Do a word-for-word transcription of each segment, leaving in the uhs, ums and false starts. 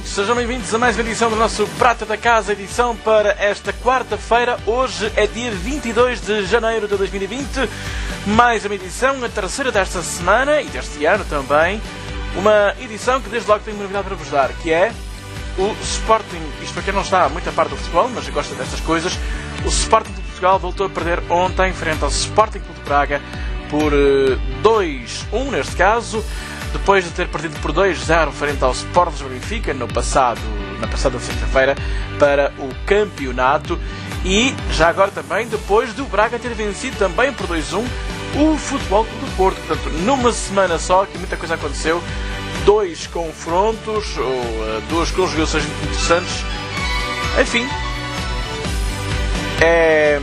sejam bem-vindos a mais uma edição do nosso Prata da Casa, edição para esta quarta-feira. Hoje é dia vinte e dois de janeiro de dois mil e vinte, mais uma edição, a terceira desta semana e deste ano também. Uma edição que desde logo tenho uma novidade para vos dar, que é o Sporting. Isto para quem não está muito a par do futebol, mas gosta destas coisas. O Sporting de Portugal voltou a perder ontem frente ao Sporting Clube de Braga por dois a um neste caso, depois de ter perdido por dois a zero frente ao Sporting de Benfica no passado, na passada sexta-feira para o campeonato, e já agora também depois do Braga ter vencido também por dois a um o Futebol Clube do Porto. Portanto, numa semana só que muita coisa aconteceu, dois confrontos, ou uh, duas conjugações muito interessantes. Enfim, é,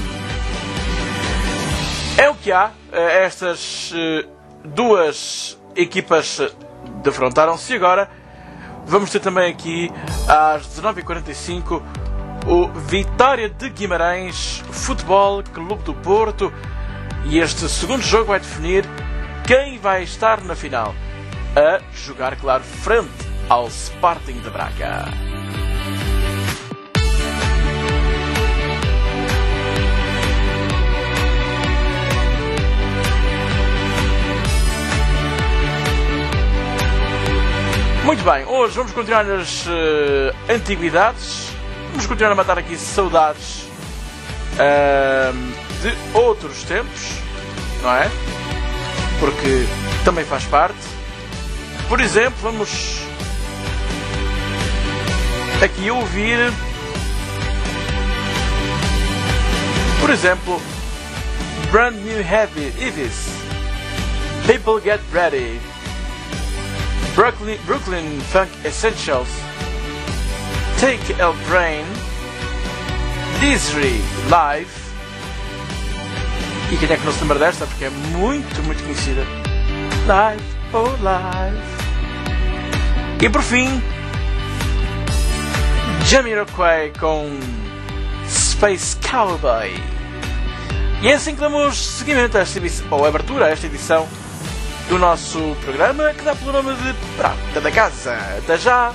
é o que há. Estas uh, duas equipas defrontaram-se. Agora vamos ter também aqui às dezenove e quarenta e cinco o Vitória de Guimarães Futebol Clube do Porto, e este segundo jogo vai definir quem vai estar na final a jogar, claro, frente ao Sporting de Braga. Muito bem, hoje vamos continuar nas uh, antiguidades, vamos continuar a matar aqui saudades uh, de outros tempos, não é? Porque também faz parte. Por exemplo, vamos aqui ouvir, por exemplo, Brand New Heavy Evis, People Get Ready, Brooklyn, Brooklyn Funk Essentials, Take a Brain, Disney Live. E quem é que não se lembra desta? Porque é muito, muito conhecida. Live, oh live. E por fim, Jamiroquai com Space Cowboy. E é assim que damos seguimento a esta edição, ou abertura a esta edição do nosso programa, que dá pelo nome de Prata da Casa. Até já!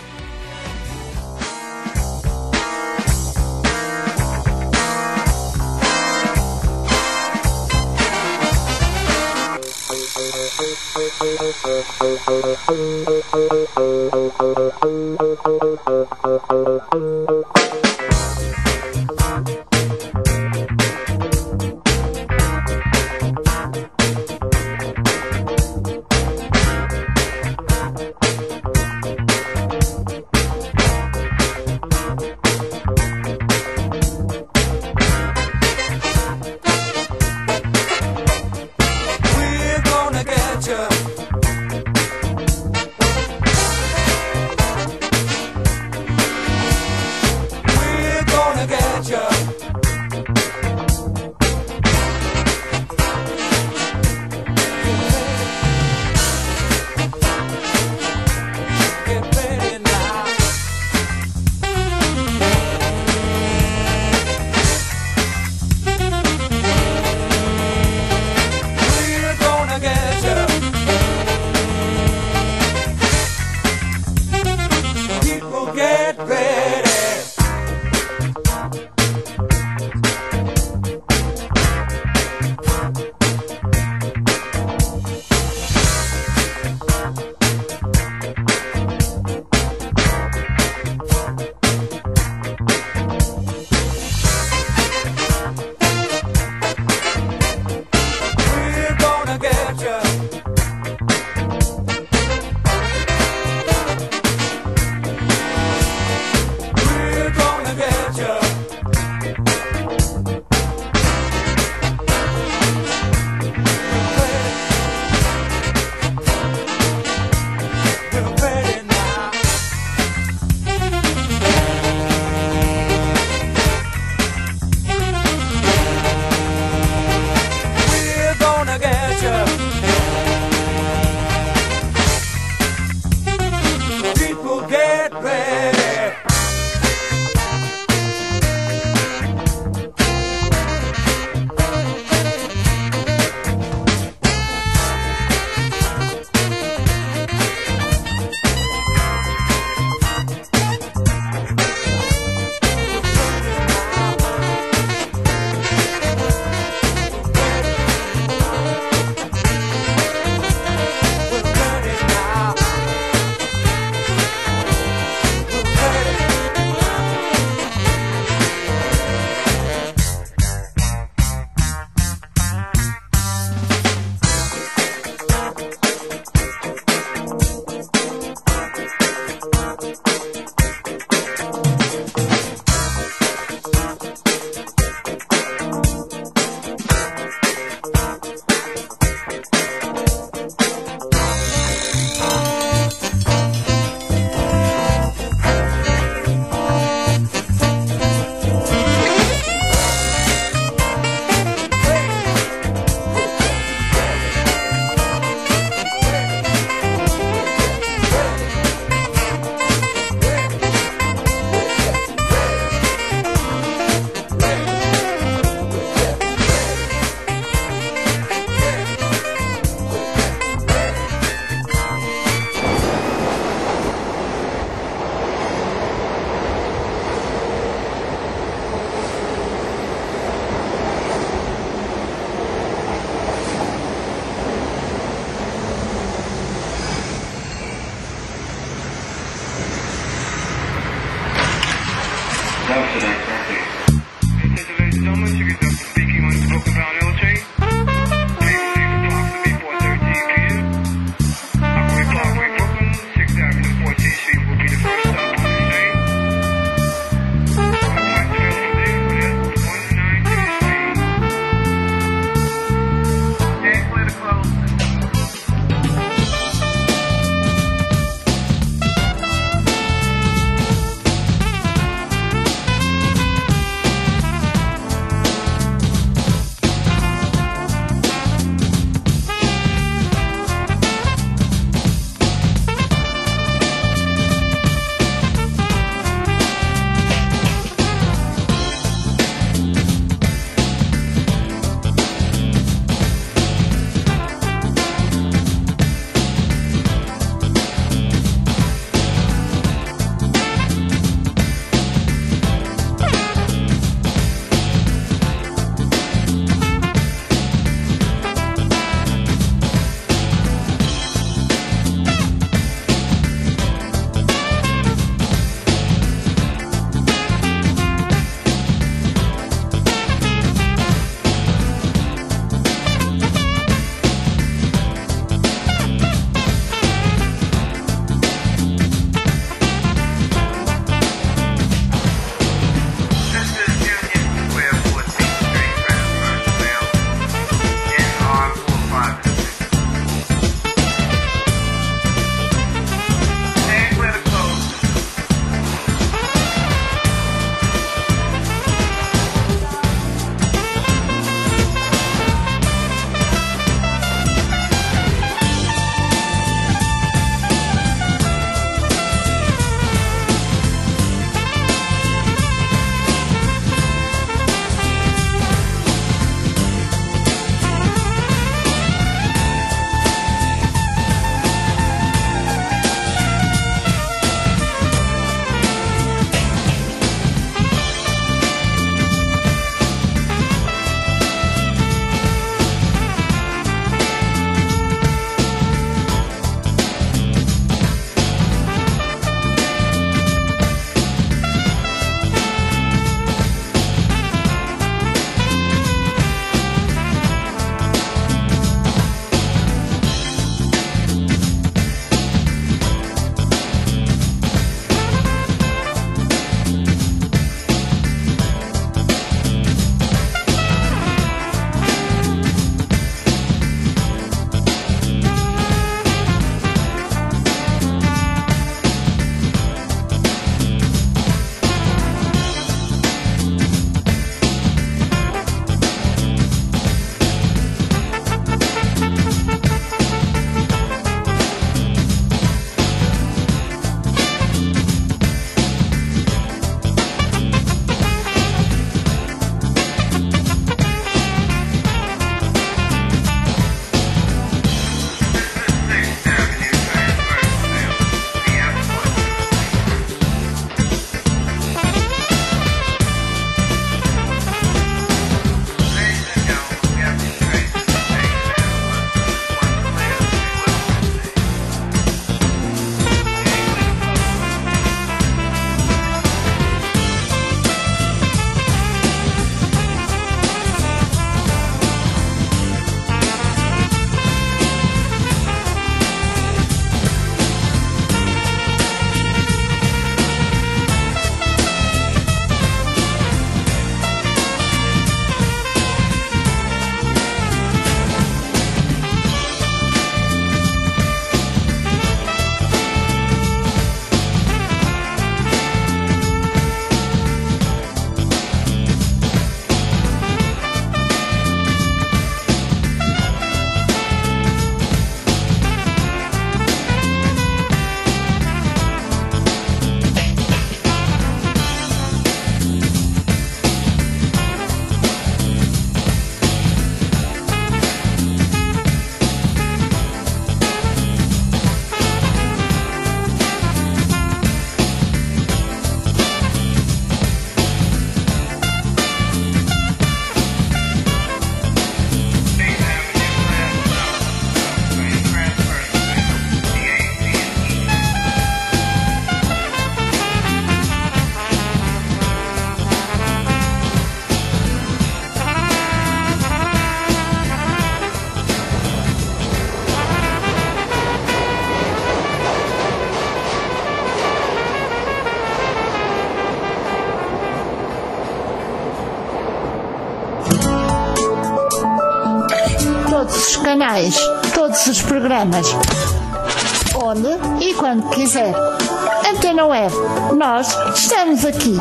semanais, todos os programas, onde e quando quiser. Antena Web, nós estamos aqui.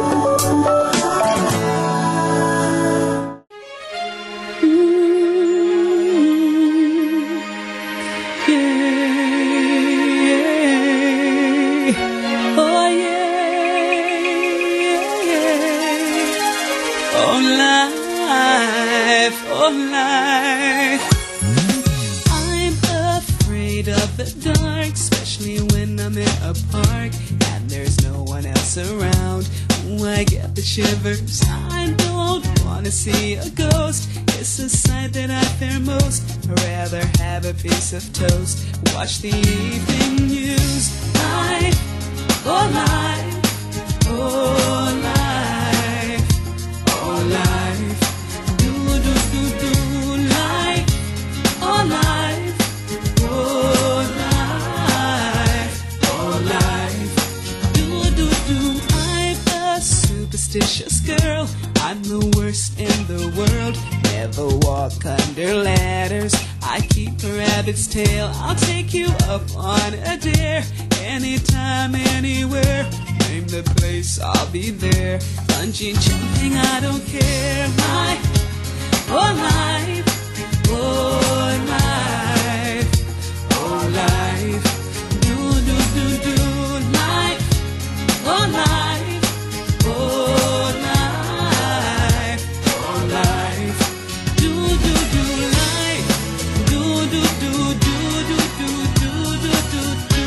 Of life, I'm afraid of the dark, especially when I'm in a park and there's no one else around. Ooh, I get the shivers. I don't wanna see a ghost. It's a sight that I fear most. I'd rather have a piece of toast, watch the evening news. Life, oh life, oh life, oh life. Oh life, oh life, oh life, do do do. I'm a superstitious girl. I'm the worst in the world. Never walk under ladders. I keep a rabbit's tail. I'll take you up on a dare. Anytime, anywhere. Name the place, I'll be there. Bungee jumping, I don't care. My, oh life. Oh life, oh life, do do do do life, oh life, oh life, oh life, do do do life, do do do do do do do do do.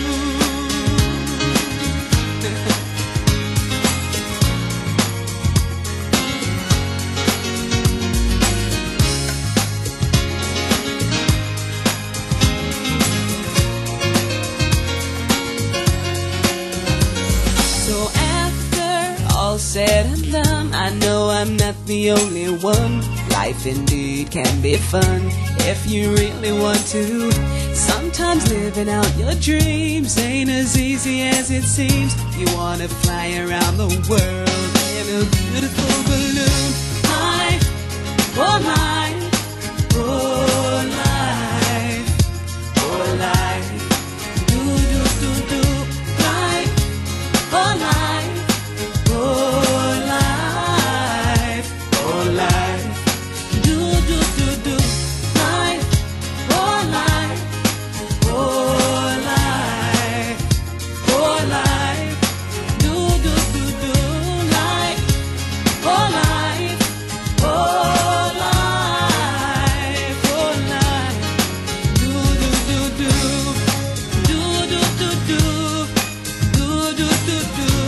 Said and done, I know I'm not the only one. Life indeed can be fun if you really want to. Sometimes living out your dreams ain't as easy as it seems. You wanna fly around the world in a beautiful balloon. Life, oh life, oh life, oh life, do do do do life, oh life. Oh life, oh life, do do do do life, oh life, oh life, oh life, do do do do life, oh life, oh life, oh life, do do do do, do do do do, do do do do.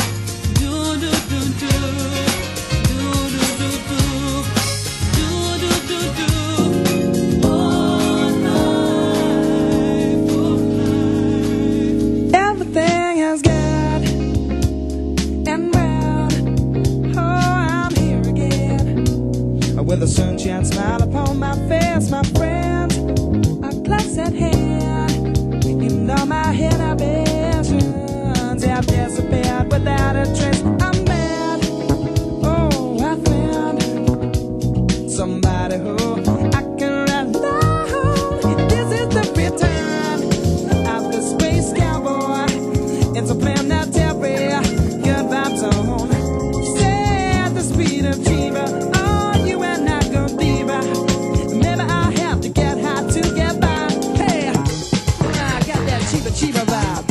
Everything has got and round. Oh, I'm here again with a sunshine smile upon my face, my friend. A glass at hand, and on my head I visions have disappeared without a trace. I'm mad. Oh, I found somebody who I can rely on. This is the return of the space cowboy. It's a plan that every good vibes on. Say the speed of Chiba. Oh, you and I go deeper. Maybe I have to get high to get by. Hey, I got that Chiba Chiba vibe.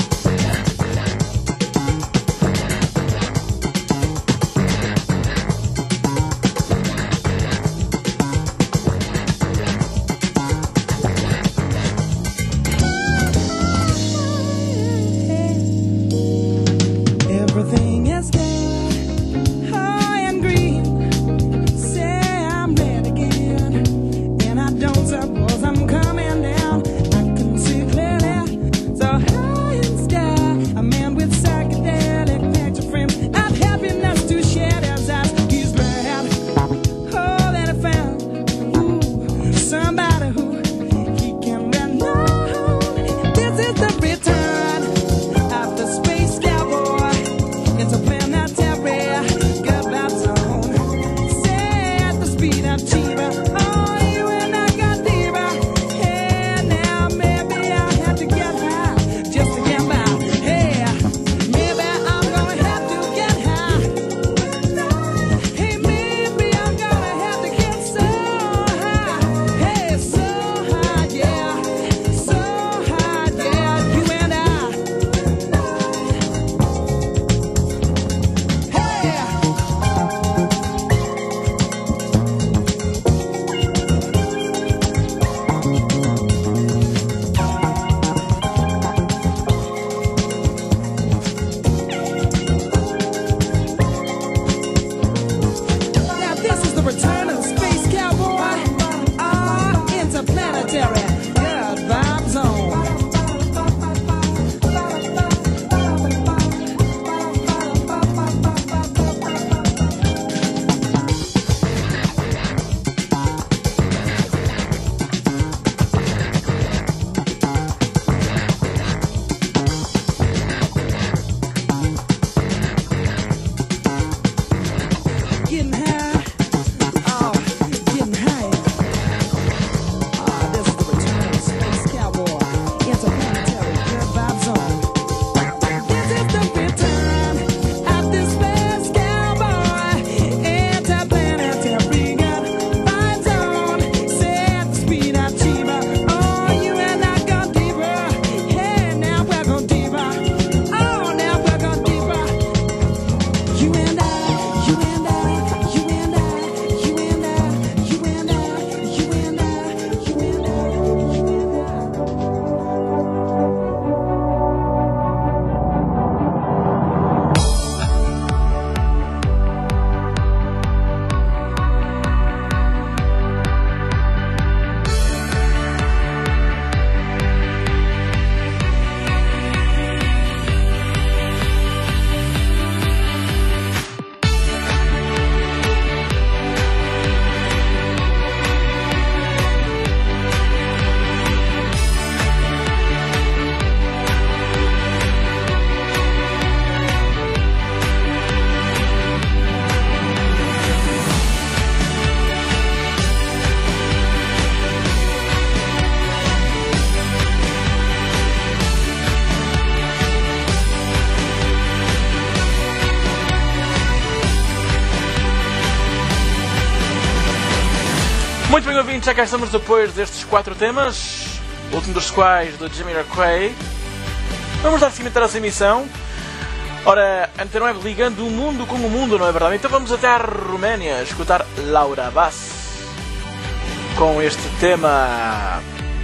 Muito bem, ouvintes, já cá estamos depois destes quatro temas, o último dos quais do Jamiroquai. Vamos dar seguimento a essa emissão. Ora, Antena Web ligando o mundo com o mundo, não é verdade? Então vamos até à Roménia escutar Laura Bass com este tema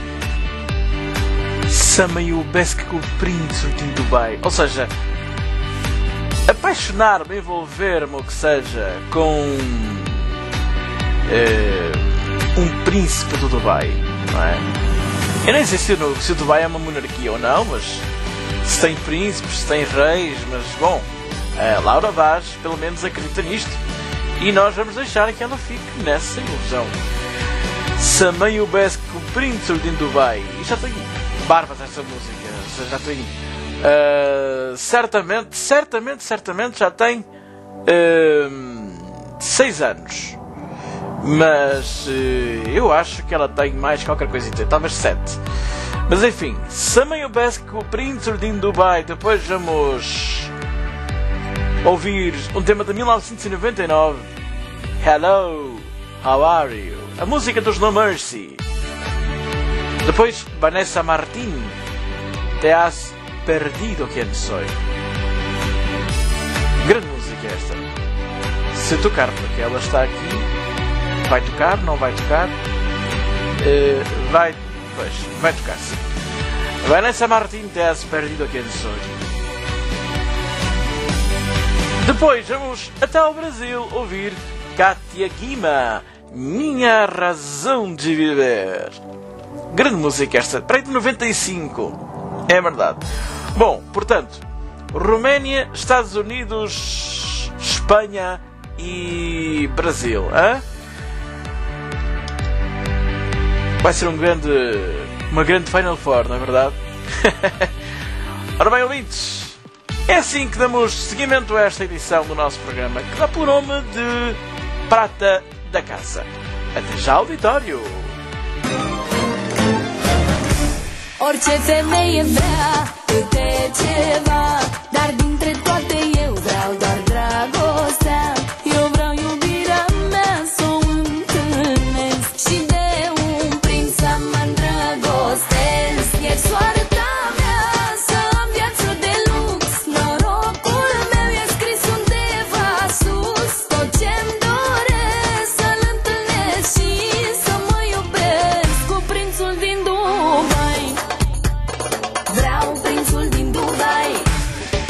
Să-mă iubesc cu prințul din Dubai. Ou seja, apaixonar-me, envolver-me, o que seja, com eh, um príncipe do Dubai, não é? Eu nem sei se o, se o Dubai é uma monarquia ou não, mas se tem príncipes, se tem reis, mas bom, a Laura Vaz pelo menos acredita nisto e nós vamos deixar que ela fique nessa ilusão. Să-mă iubesc cu prințul din Dubai. E já tenho barbas essa música, já tenho. Uh, certamente, certamente, certamente já tem uh, seis anos. Mas uh, eu acho que ela tem mais qualquer coisita, talvez sete. Mas enfim, Să-mă iubesc cu prințul din Dubai. Depois vamos ouvir um tema de mil novecentos e noventa e nove, Hello, How Are You? A música dos No Mercy. Depois Vanessa Martín, Te Has Perdido Quien Soy. Grande música esta. Se tocar, porque ela está aqui, vai tocar, não vai tocar? Uh, vai, pois, vai tocar, sim. Vanessa Martín, Te Has Perdido Quien Soy. Depois vamos até ao Brasil ouvir Kátia Guima, Minha Razão de Viver. Grande música esta, para aí de noventa e cinco. É verdade. Bom, portanto, Roménia, Estados Unidos, Espanha e Brasil. Hein? Vai ser um grande, uma grande Final Four, não é verdade? Ora bem, ouvintes, é assim que damos seguimento a esta edição do nosso programa, que dá por nome de Prata da Casa. Até já, auditório! Orice femeie vrea câte ceva, dar dintre toate eu vreau doar dragostea. Eu vreau iubirea mea să o întâlnesc și de un prinț să mă îndrăgostesc. E soarta mea să am viață de lux, norocul meu e scris undeva sus. Tot ce-mi doresc să-l întâlnesc și să mă iubesc cu prințul din Dubai. Vreau prințul din Dubai.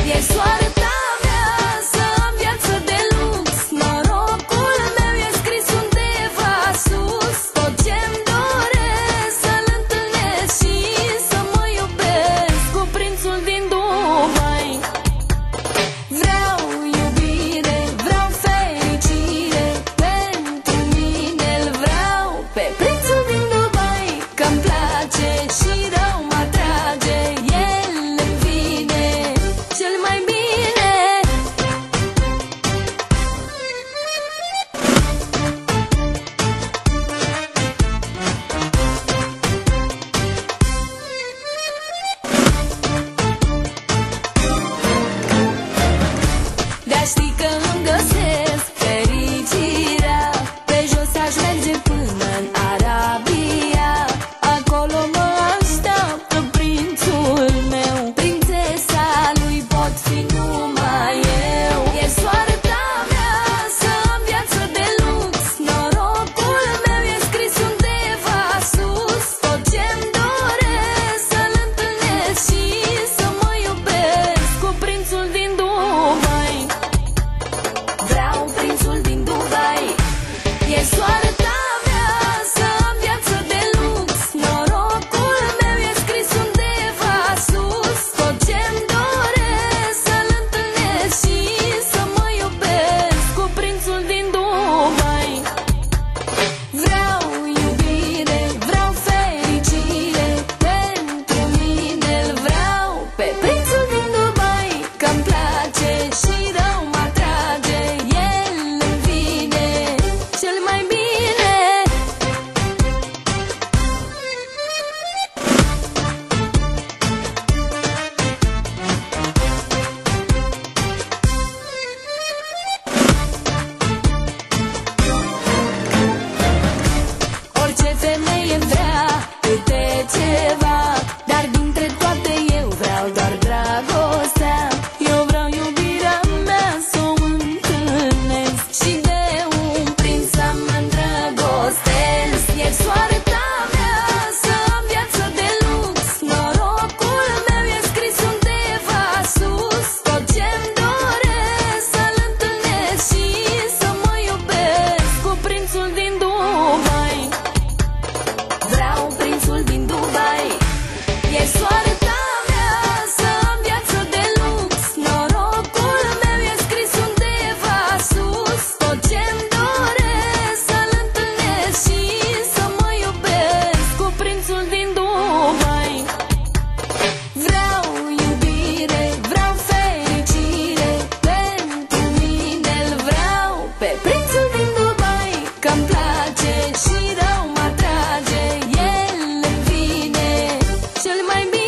că-mi place și rău mă atrage. El îmi vine cel mai bine.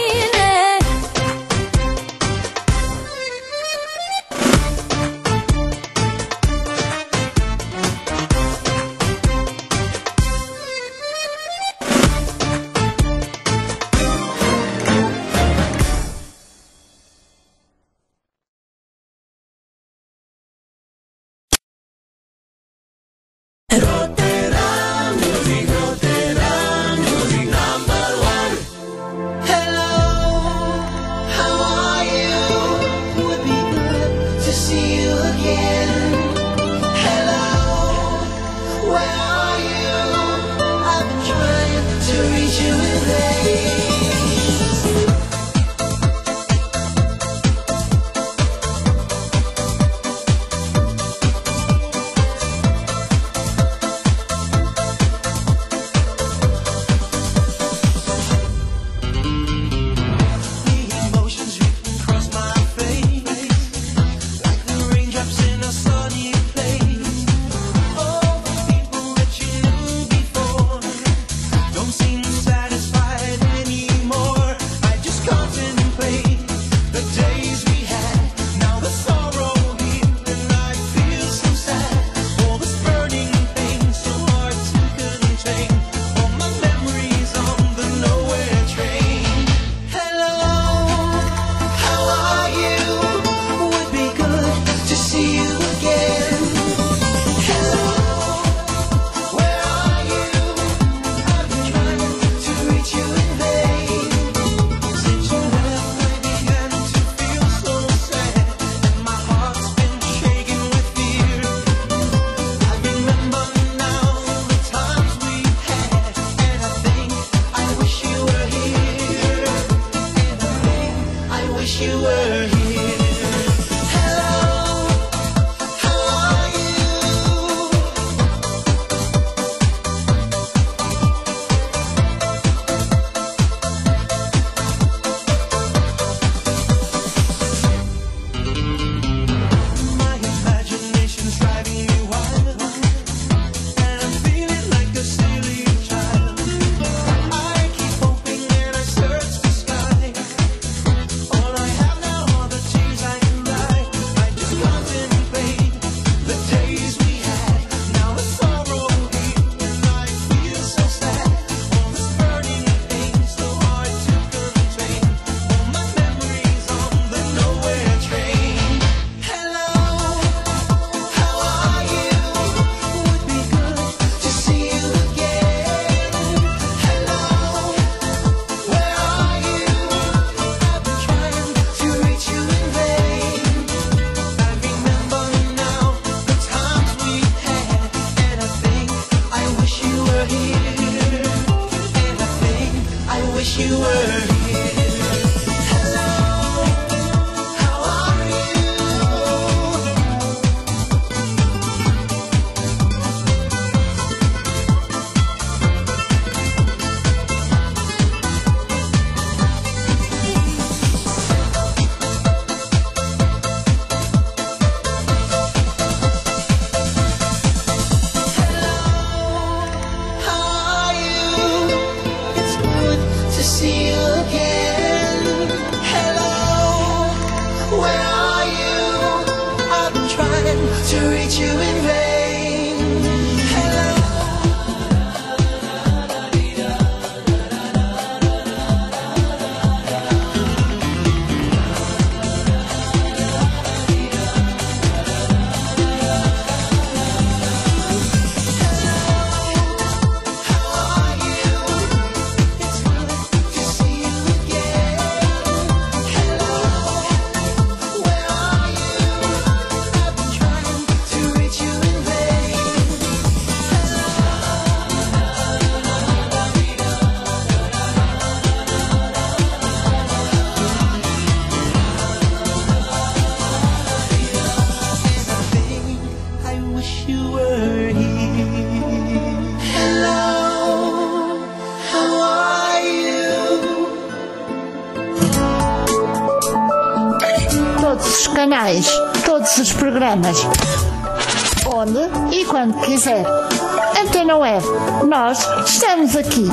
Todos os canais, todos os programas, onde onde e quando quiser. Antena Web, nós estamos aqui.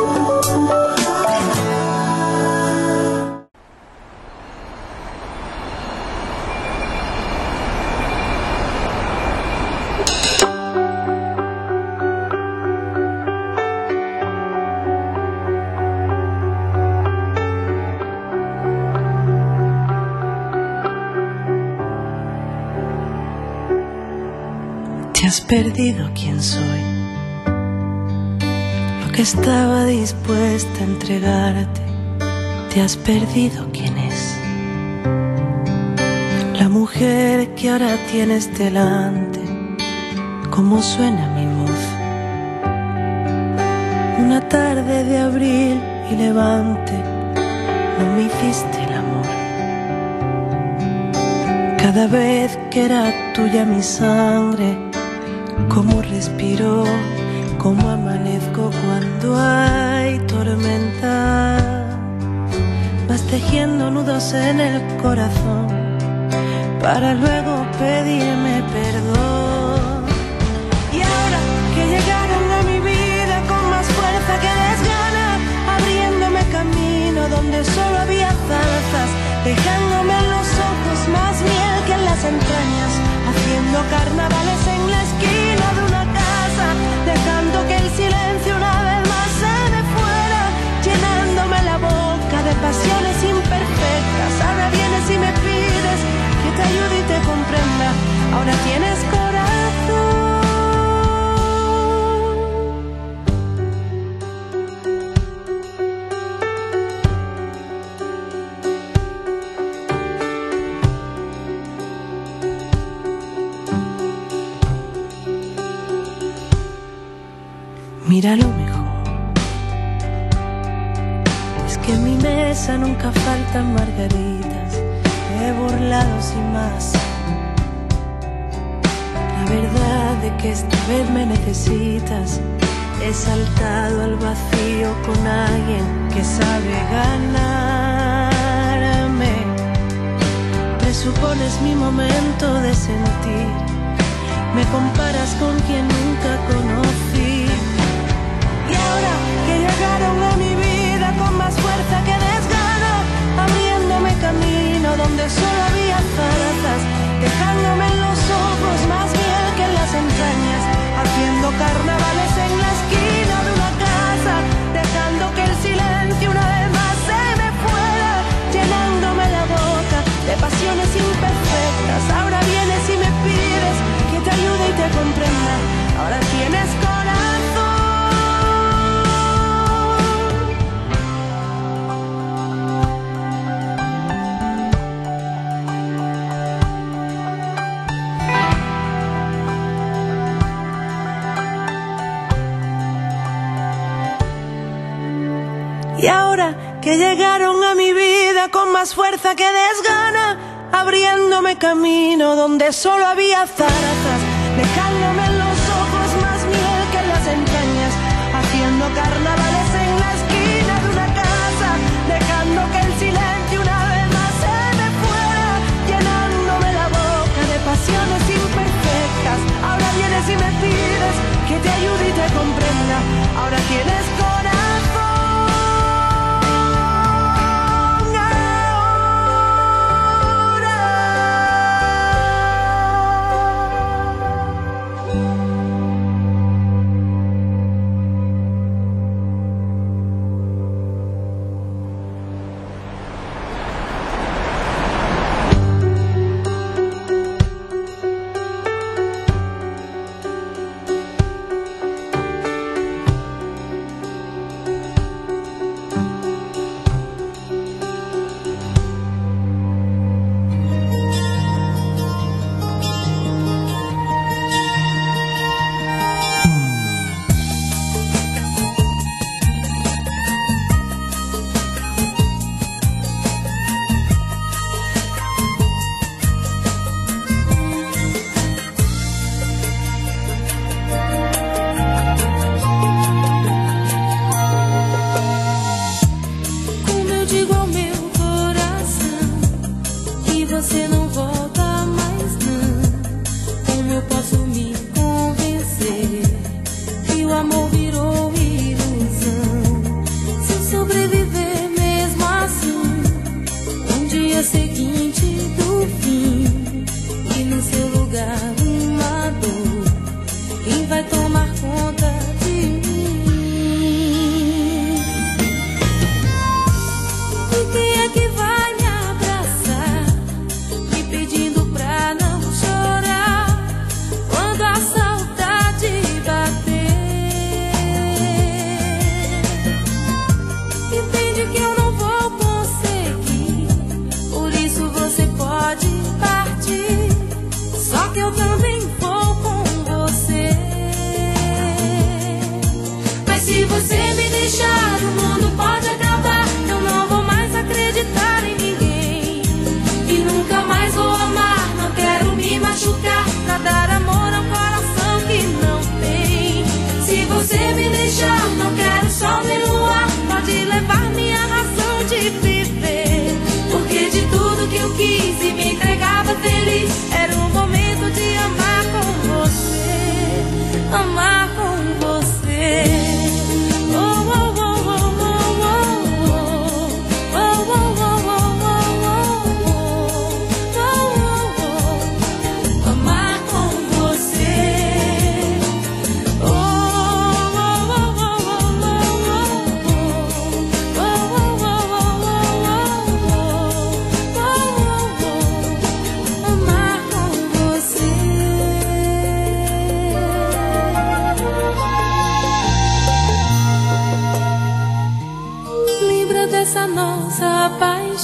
Te has perdido quién soy, lo que estaba dispuesta a entregarte. Te has perdido quién es la mujer que ahora tienes delante. Cómo suena mi voz, una tarde de abril y levante. No me hiciste el amor, cada vez que era tuya mi sangre. Cómo respiro, cómo amanezco cuando hay tormenta. Vas tejiendo nudos en el corazón para luego pedirme perdón. Y ahora que llegaron a mi vida con más fuerza que desgana, abriéndome camino donde solo había zarzas, dejándome en los ojos más miel que en las entrañas, haciendo carnavales en la esquina de una casa, dejando que el silencio una vez más se me fuera, llenándome la boca de pasiones imperfectas. Ahora vienes y me pides que te ayude y te comprenda. Ahora tienes corazón. Mira lo mejor, es que en mi mesa nunca faltan margaritas, he burlado sin más. La verdad de que esta vez me necesitas, he saltado al vacío con alguien que sabe ganarme. Presupones mi momento de sentir, me comparas con quien nunca conocí. Y ahora que llegaron a mi vida con más fuerza que desgana, abriéndome camino donde solo había zarzas, dejándome en los ojos más miel que en las entrañas, haciendo carnavales en la esquina de una casa, dejando que el silencio una vez más se me fuera, llenándome la boca de pasiones imperfectas. Ahora vienes y me pides que te ayude y te comprenda. Ahora tienes corazón. Y ahora que llegaron a mi vida con más fuerza que desgana, abriéndome camino donde solo había zarzas, dejándome en los ojos más miel que en las entrañas, haciendo carnavales en la esquina de una casa, dejando que el silencio una vez más se me fuera, llenándome la boca de pasiones imperfectas. Ahora vienes y me pides que te ayude y te comprenda. Ahora tienes corazón.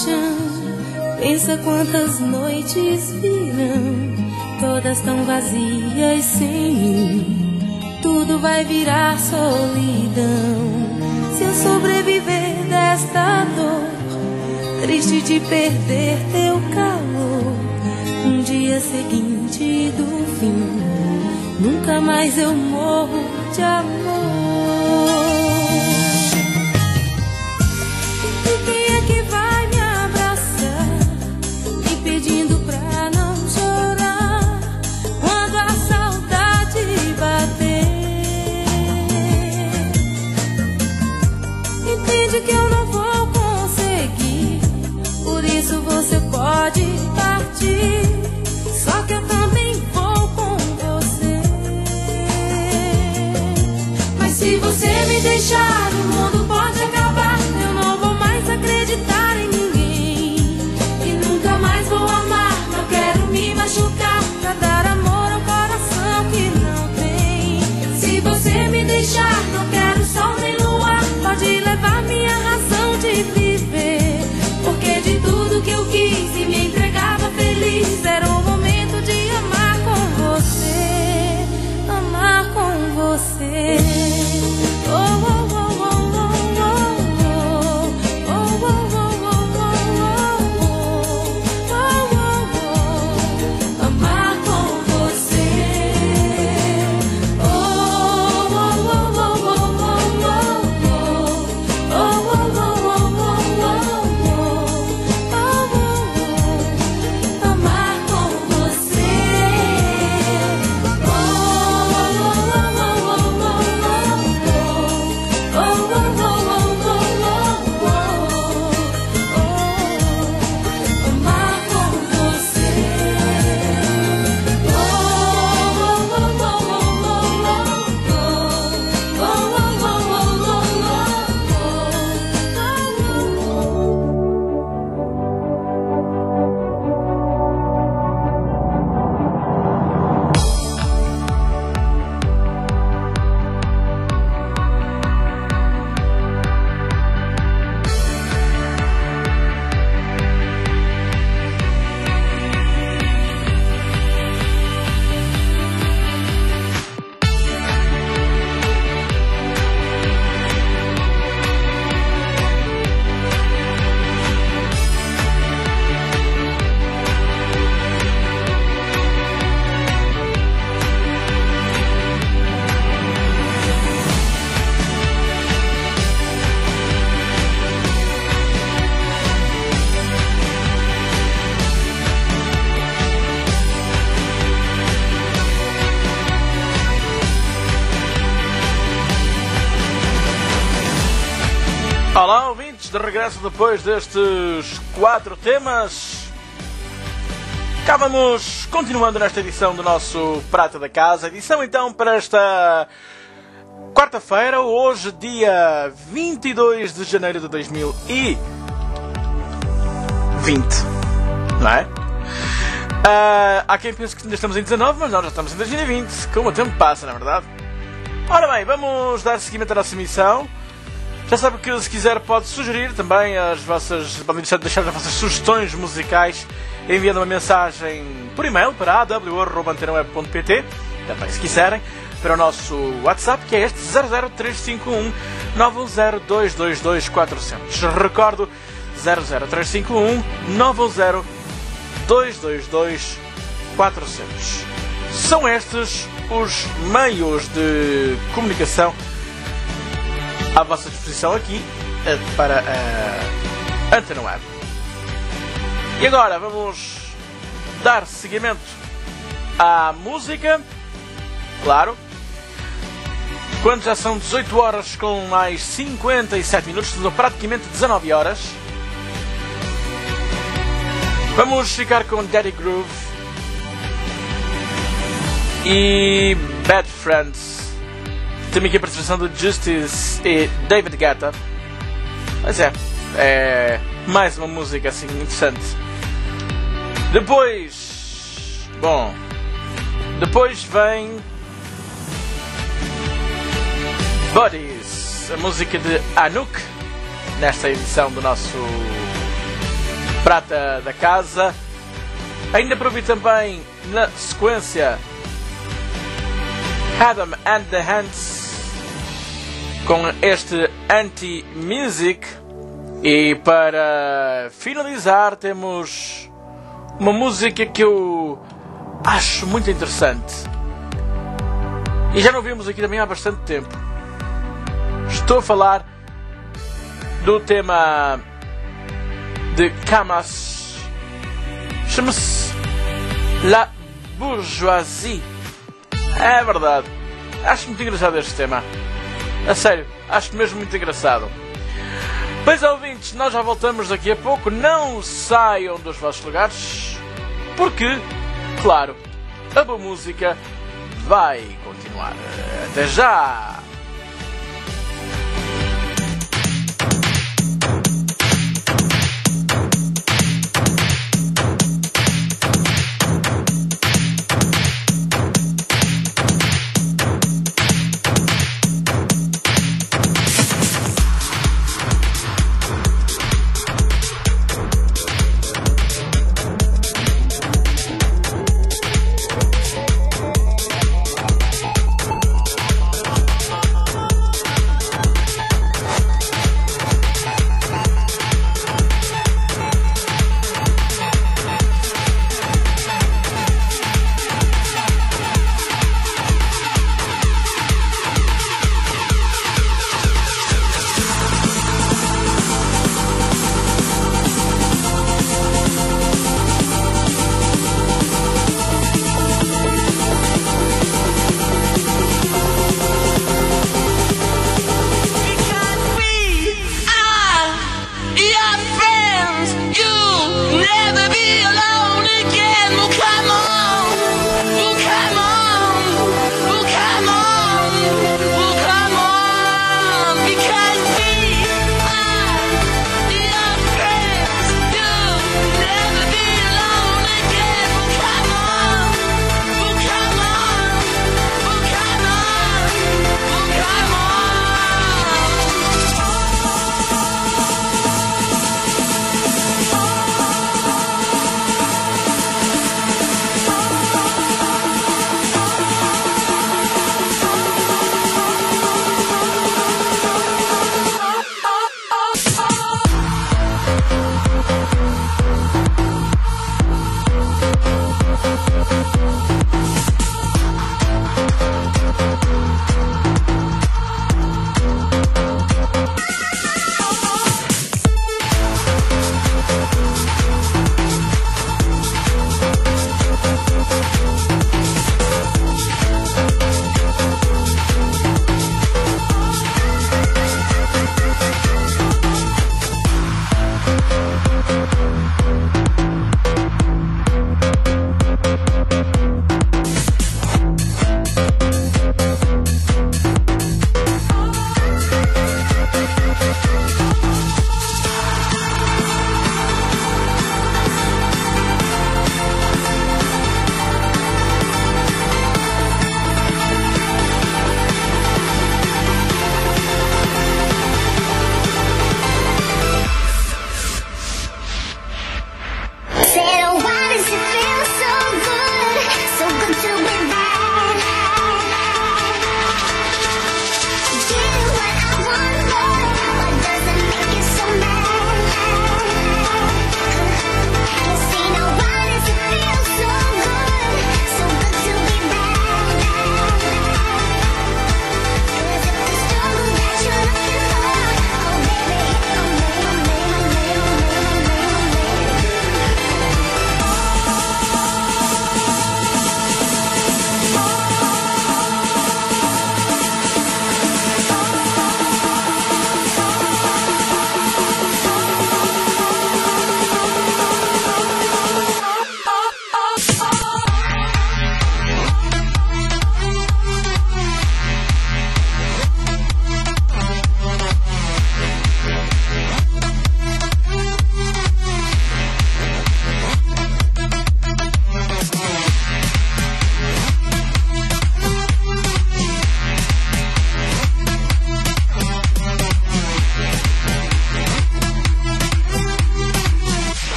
paixão. Pensa quantas noites virão, todas tão vazias sem mim. Tudo vai virar solidão se eu sobreviver desta dor, triste de perder teu calor. Um dia seguinte do fim, nunca mais eu morro de amor. E quem é que vai me abraçar, me pedindo pra não chorar quando a saudade bater? Entende que eu não vou conseguir, por isso você pode partir, só que eu também vou com você. Mas se você me deixar, o mundo pode acabar. Eu não vou mais acreditar em ninguém e nunca mais vou amar. Não quero me machucar pra dar amor ao coração que não tem. Se você me deixar, não quero sol nem luar. Pode levar minha razão de viver, porque de tudo que eu quis e me entregava feliz, era o momento de amar com você, amar com você. Oh, oh, oh, oh, oh, oh, oh, oh, oh, oh, oh, oh, amar com você. Oh, oh, oh, oh, oh, oh, oh, oh, oh, amar com você. Olá, ouvintes, de regresso depois destes quatro temas. Cá vamos continuando nesta edição do nosso Prata da Casa. Edição então para esta quarta-feira, hoje dia vinte e dois de janeiro de dois mil e vinte, não é? Uh, há quem pense que ainda estamos em dezanove, mas nós já estamos em dois mil e vinte, como o tempo passa, na verdade. Ora bem, vamos dar seguimento à nossa emissão. Já sabe que se quiser pode sugerir também as vossas, podem deixar as vossas sugestões musicais enviando uma mensagem por e-mail para a w arroba antena web ponto p t, também se quiserem, para o nosso WhatsApp, que é este zero zero três cinco um nove zero dois dois dois quatro zero zero. Recordo, zero zero três cinco um nove zero dois dois dois quatro zero zero. São estes os meios de comunicação à vossa disposição aqui para a Antena Web. E agora vamos dar seguimento à música, claro, quando já são dezoito horas com mais cinquenta e sete minutos, são praticamente dezanove horas. Vamos ficar com Daddy Groove e Bad Friends. Temos aqui a participação do Justice e David Guetta. Mas é, é mais uma música assim interessante. Depois, bom, depois vem Bodies, a música de Anouk, nesta edição do nosso prata da casa. Ainda para ouvir também na sequência Adam and the Ants com este Anti-Music. E para finalizar temos uma música que eu acho muito interessante e já não vimos aqui também há bastante tempo. Estou a falar do tema de Camas, chama-se La Bourgeoisie. É verdade, acho muito engraçado este tema, a sério, acho mesmo muito engraçado. Pois, ouvintes, nós já voltamos daqui a pouco. Não saiam dos vossos lugares, porque, claro, a boa música vai continuar. Até já!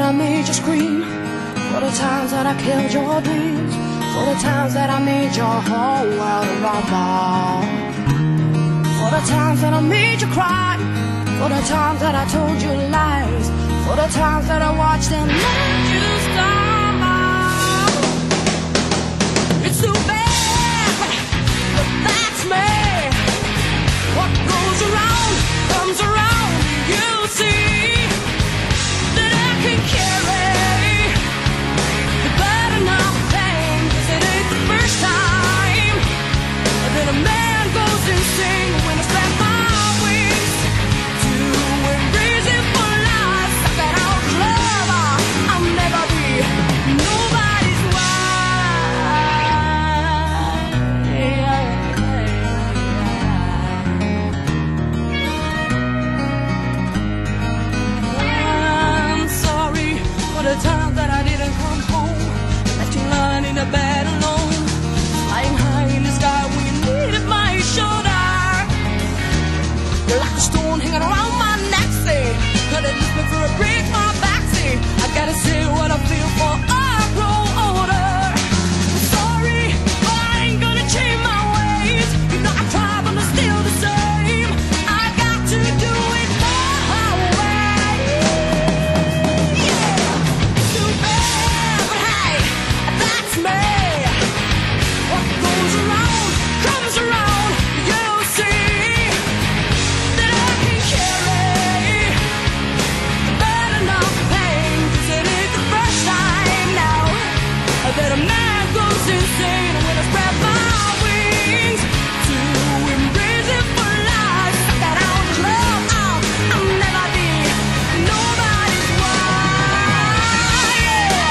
I made you scream, for the times that I killed your dreams, for the times that I made your whole world rumble, for the times that I made you cry, for the times that I told you lies, for the times that I watched and let you stumble. It's too bad, but that's me. What goes around comes around. You see that I can carry the burden of pain, 'cause it ain't the first time that a man goes insane when I spread my wings to a reason for life. That out love, I'll never be nobody's I'm sorry for the time that I didn't come home, that you lying in the bed alone, flying high in the sky when you needed my shoulder. You're like a stone hanging around my neck, say, could it lift me for a break, my back, say, I gotta say what I feel for I grow older. I'm sorry, but I ain't gonna change my ways. You know I try, but I'm still the same. I got to do it my way. Yeah, it's too bad, but hey, that's me. What goes around comes around. You see that I can carry the burden of pain, 'cause it ain't the first time now that a man goes insane when I spread my wings to embrace it for life. That out is love, I'll, I'll never be nobody's wife. Yeah.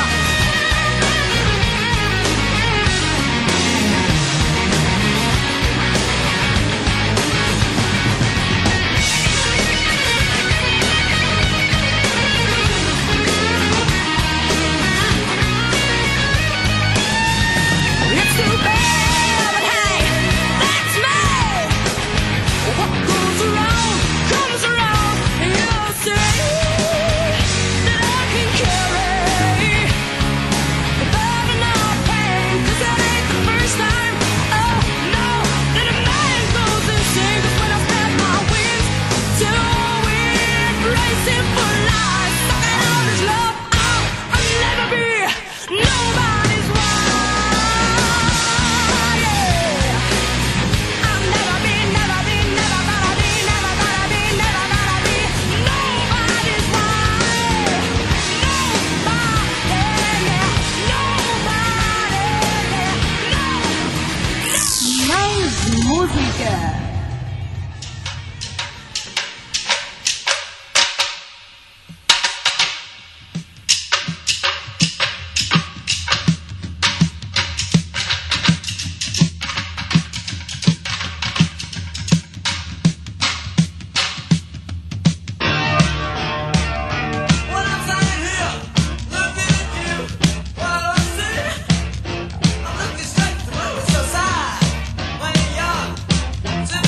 It's too bad, but hey, that's me. What goes around comes around. You say that I can carry the burden of pain, 'cause it ain't the first time, oh no, that a man goes insane. 'Cause when I spread my wings to embrace it for life, sucking out his love, I'll, I'll never be nobody's wife. Yeah. I'll never be, never be, never gonna be, never gonna be, never gonna be nobody's wife. Nobody, yeah, nobody, yeah, no. Mais música. When I'm standing here, looking at you, what I see, I'm looking straight through. It's so sad when you're young.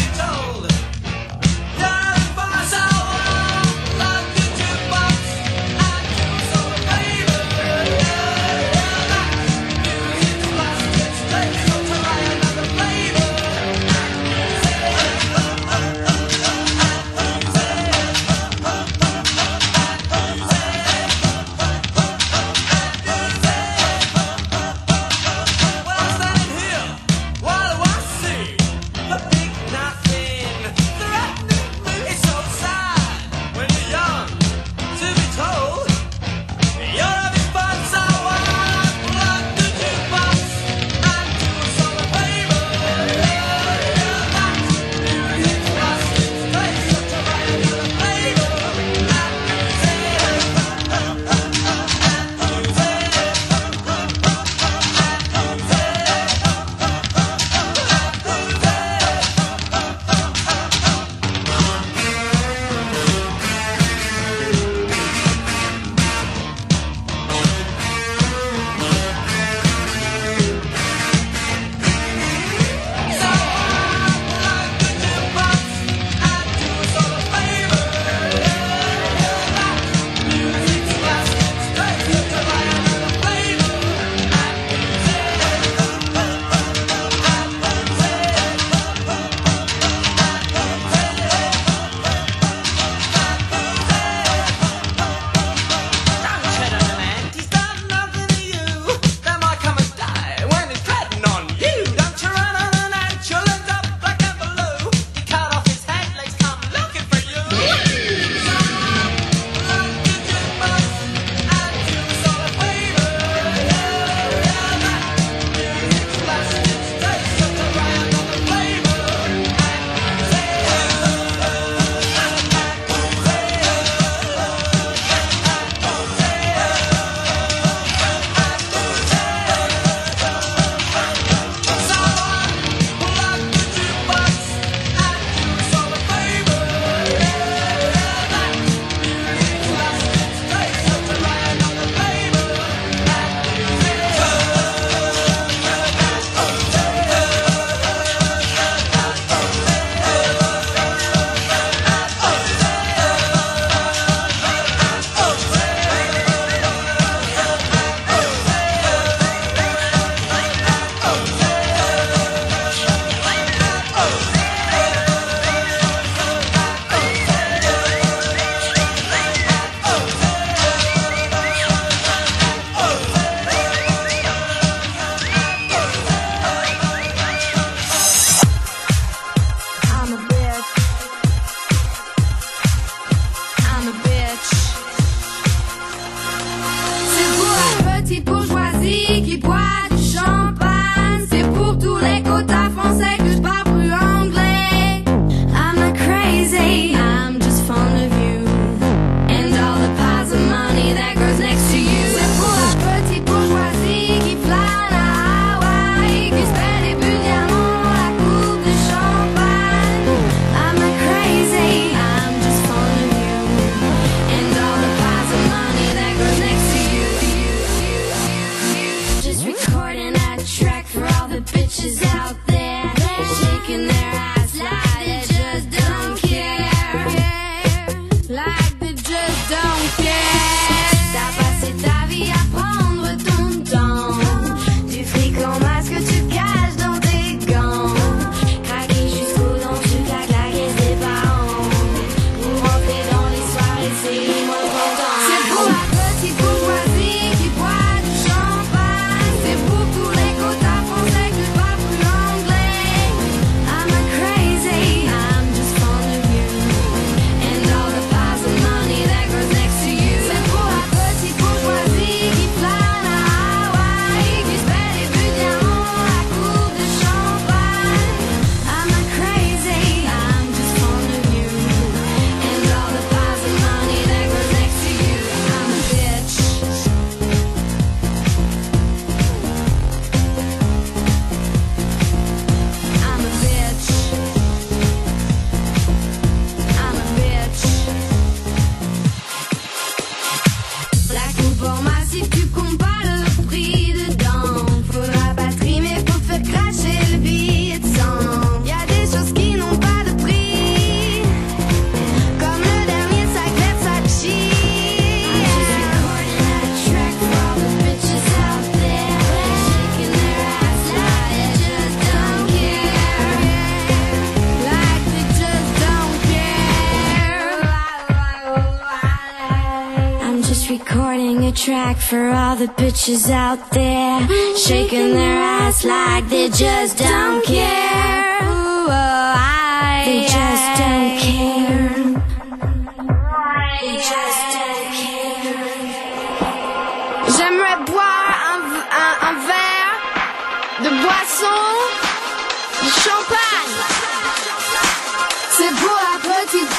Playing a track for all the bitches out there, shaking their ass like they just don't care. Ooh, oh, I, they just don't care. They just don't care. J'aimerais boire un, un, un verre de boisson, de champagne. C'est pour la petite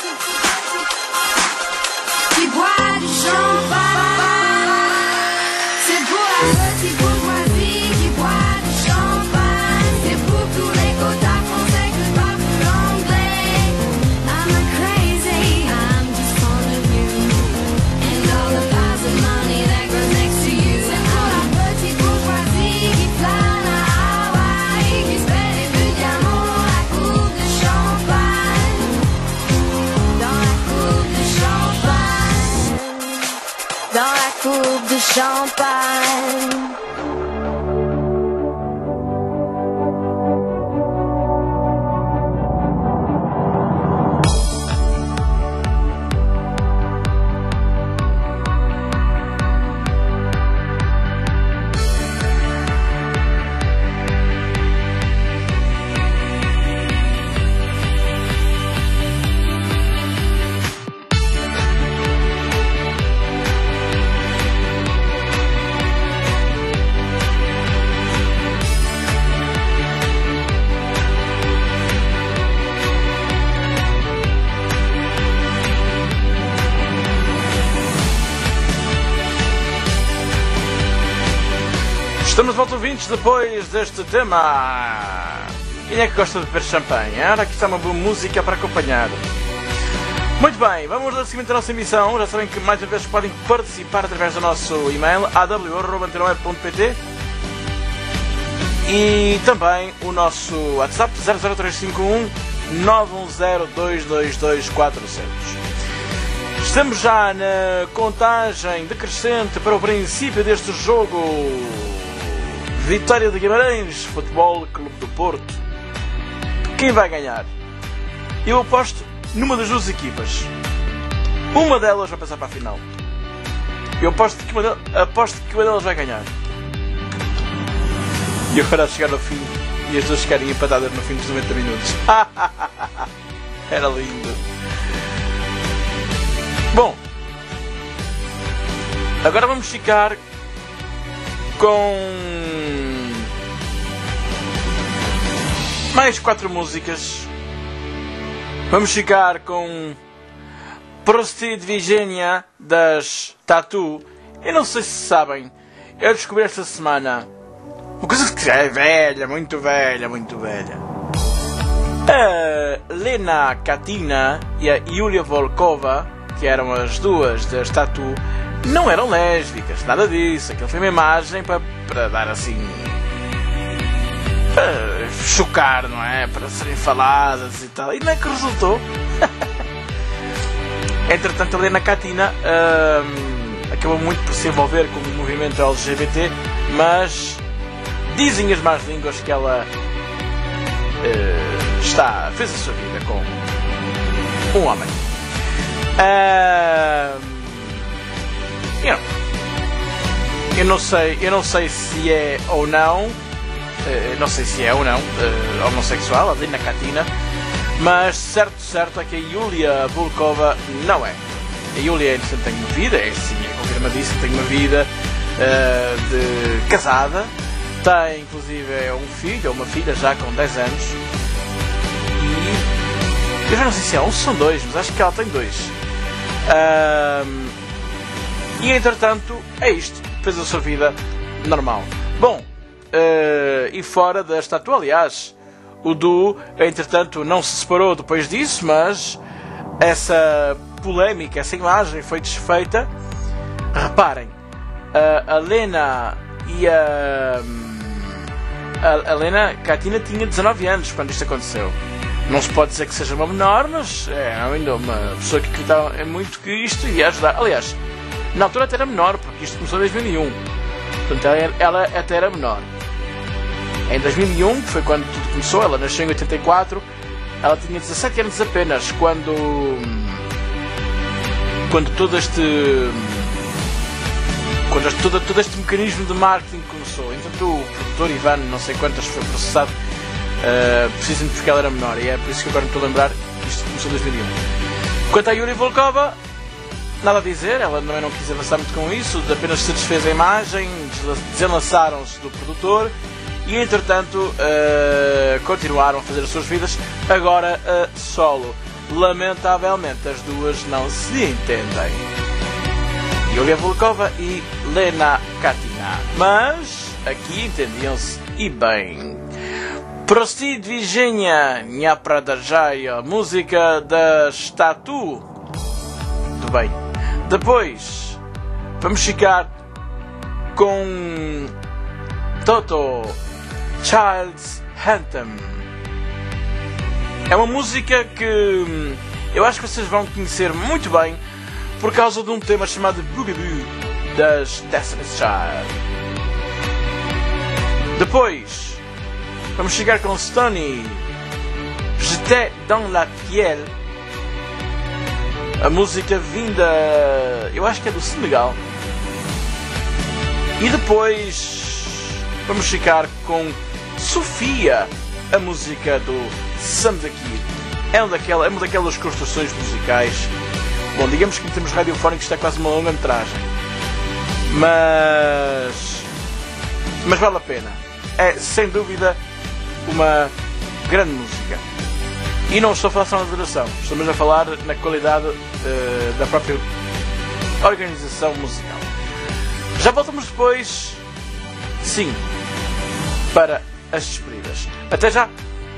qui boit du champagne. C'est pour la petite bourgeoisie qui boit du champagne. C'est pour tous les quotas français que parlent plus l'anglais. I'm not crazy, I'm just fond of you and all the piles of money that grows next to you. C'est pour la petite bourgeoisie qui plane à Hawaï, qui se fait des buts de diamant dans la coupe de champagne. Dans la coupe de champagne. Dans la coupe de champagne. Estamos de volta, ouvintes, depois deste tema. Quem é que gosta de beber champanhe? Ora, aqui está uma boa música para acompanhar. Muito bem, vamos dar seguimento à nossa emissão. Já sabem que mais uma vez podem participar através do nosso e-mail a w arroba antena web ponto p t e também o nosso WhatsApp zero zero três cinco um nove um zero dois dois dois quatro zero zero. Estamos já na contagem decrescente para o princípio deste jogo. Vitória de Guimarães, Futebol Clube do Porto. Quem vai ganhar? Eu aposto numa das duas equipas. Uma delas vai passar para a final. Eu aposto que uma delas, aposto que uma delas vai ganhar. E agora a chegar ao fim e as duas ficarem empatadas no fim dos noventa minutos. Era lindo. Bom, agora vamos ficar com mais quatro músicas. Vamos ficar com Прости движения das Tatu. Eu não sei se sabem, eu descobri esta semana uma coisa que é velha, muito velha, muito velha. A Lena Katina e a Yulia Volkova, que eram as duas das Tatu, não eram lésbicas, nada disso. Aquilo foi uma imagem para, para dar assim, para chocar, não é? Para serem faladas e tal. E não é que resultou. Entretanto, a Lena Katina hum, acabou muito por se envolver com o movimento L G B T, mas dizem as más línguas que ela uh, está, fez a sua vida com um homem. Uh, eu, eu não sei, eu não sei se é ou não, uh, não sei se é ou não uh, homossexual, a Lena Katina, mas certo, certo é que a Yulia Volkova não é. A Yulia tem uma vida, é sim, é confirmadíssimo, tem uma vida uh, de casada, tem inclusive um filho ou uma filha já com dez anos, e eu já não sei se é um ou são dois, mas acho que ela tem dois. Uh, e entretanto é isto, fez a sua vida normal. Bom, uh, e fora da Tatu, aliás, o duo entretanto não se separou depois disso, mas essa polémica, essa imagem foi desfeita. Reparem, uh, a Lena e a, a, a Lena Katina tinha dezanove anos quando isto aconteceu. Não se pode dizer que seja uma menor, mas é ainda uma pessoa que acreditava muito que isto ia ajudar. Aliás, na altura até era menor, porque isto começou em dois mil e um. Portanto, ela, ela até era menor. Em dois mil e um, que foi quando tudo começou, ela nasceu em oitenta e quatro, ela tinha dezassete anos apenas, quando quando todo este quando todo, todo este mecanismo de marketing começou. Então o produtor Ivan, não sei quantas foi processado, uh, precisamente porque ela era menor, e é por isso que agora me estou a lembrar que isto começou em dois mil e um. Quanto à Yulia Volkova, nada a dizer, ela também não quis avançar muito com isso, apenas se desfez a imagem, desenlaçaram-se do produtor e entretanto uh, continuaram a fazer as suas vidas, agora a uh, solo. Lamentavelmente as duas não se entendem. Yulia Volkova e Lena Katina. Mas aqui entendiam-se e bem. Прости движения, не продолжая, música da Statu. Muito bem. Depois vamos ficar com Toto, Child's Anthem. É uma música que eu acho que vocês vão conhecer muito bem por causa de um tema chamado Boogie Boo das Destiny's Child. Depois vamos chegar com Stoney, J'étais dans la fiel. A música vinda, eu acho que é do Senegal. E depois vamos ficar com Sofia, a música do Sam the Kid. É uma daquelas, é uma daquelas construções musicais. Bom, digamos que em termos radiofónicos está quase uma longa metragem. Mas... Mas vale a pena. É, sem dúvida, uma grande música. E não estou a falar só na duração, estamos a falar na qualidade uh, da própria organização musical. Já voltamos depois, sim, para as despedidas. Até já!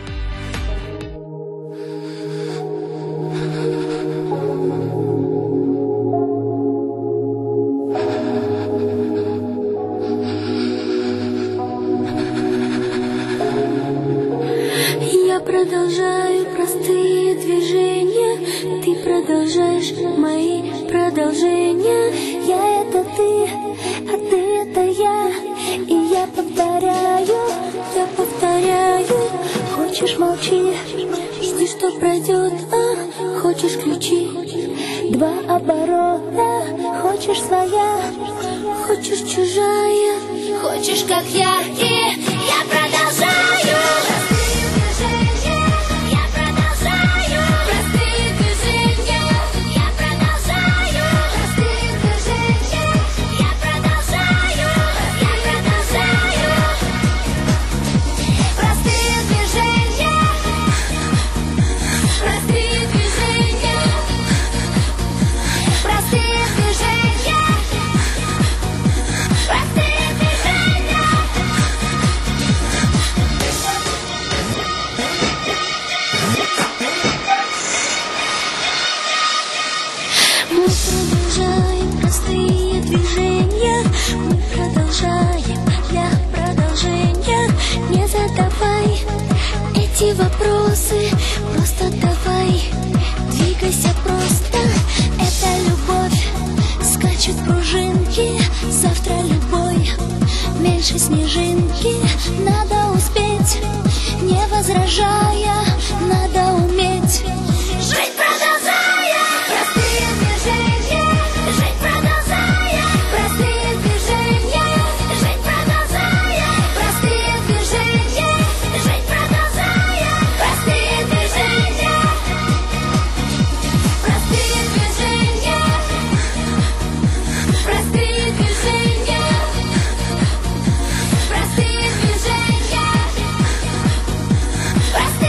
Продолжаю простые движения, ты продолжаешь мои продолжения. Я это ты, а ты это я. И я повторяю, я повторяю. Хочешь молчи, жди, что пройдет, а хочешь кричи. Два оборота, хочешь своя, хочешь чужая, хочешь как я. И я продолжаю. Эти вопросы, просто давай, двигайся просто. Это любовь, скачут пружинки, завтра любой, меньше снежинки. Надо успеть, не возражая, надо уметь жить, продолжая. Простые движения, жить, продолжая. Простые движения, жить, продолжая. Простые движения, жить, продолжая. Простые движения, простые движения, простые движения, простые движения, простые.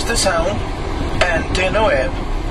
Estação Antena Web.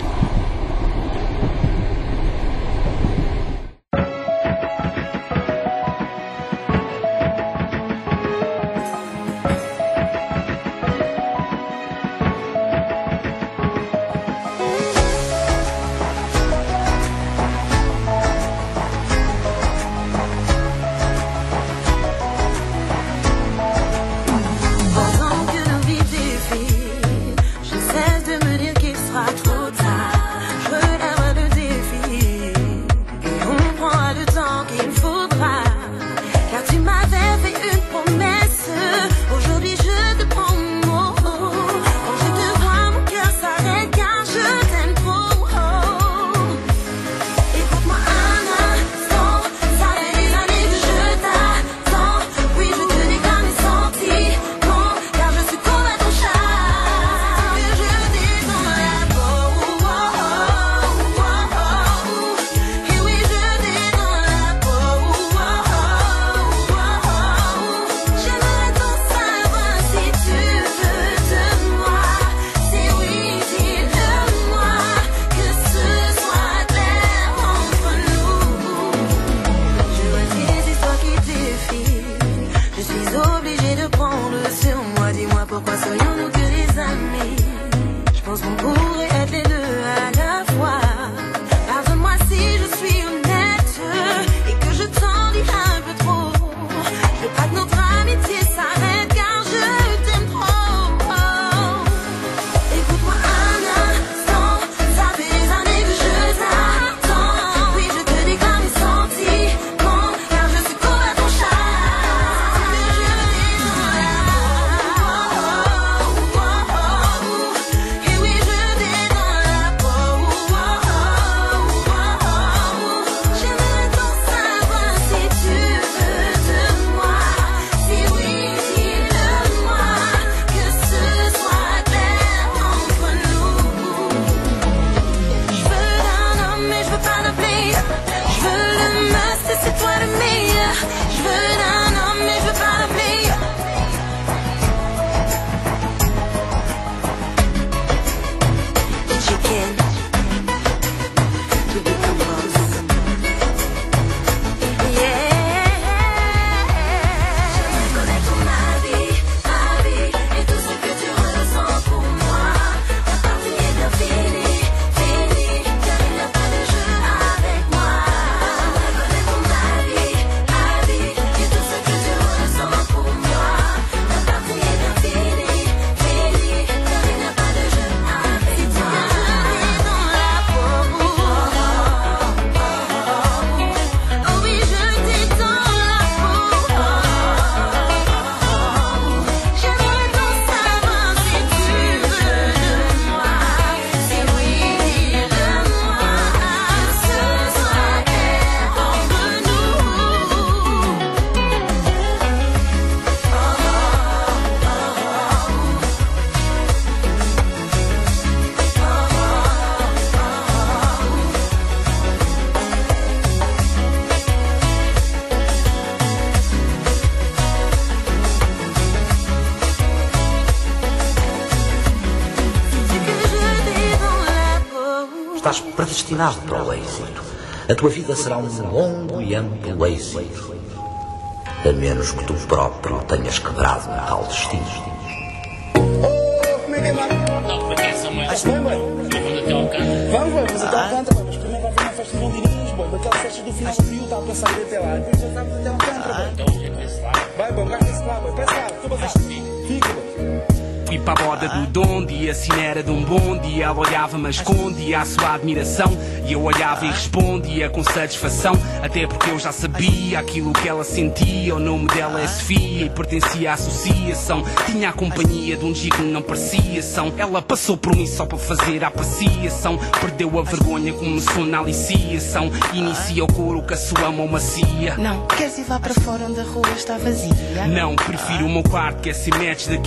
Estás predestinado para o êxito. A tua vida será um longo e amplo êxito. A menos que tu próprio tenhas quebrado um tal destino. Oh, como é que é, mano? Acho bem, mano. Vamos, mano, mas até ao canto, mano. Mas primeiro vai haver uma festa de Londrinas, bom. Daquela festa do final do frio, está a pensar ir até lá. Depois já estamos até ao canto, mano. Vai, bom, gasta esse lá, mano. Pensa lá, tu passar. Fica, mano. Fui para a boda do Dondi, a cena era de um bonde. Ela olhava-me, escondia a sua admiração. E eu olhava e respondia com satisfação. Até porque eu já sabia aquilo que ela sentia. O nome dela é Sofia e pertencia à associação. Tinha a companhia de um G que não parecia são. Ela passou por mim só para fazer a apreciação. Perdeu a vergonha, começou na aliciação. Inicia o coro com a sua mão macia. Não, queres ir lá para fora onde a rua está vazia? Não, prefiro o meu quarto que é sem metros daqui.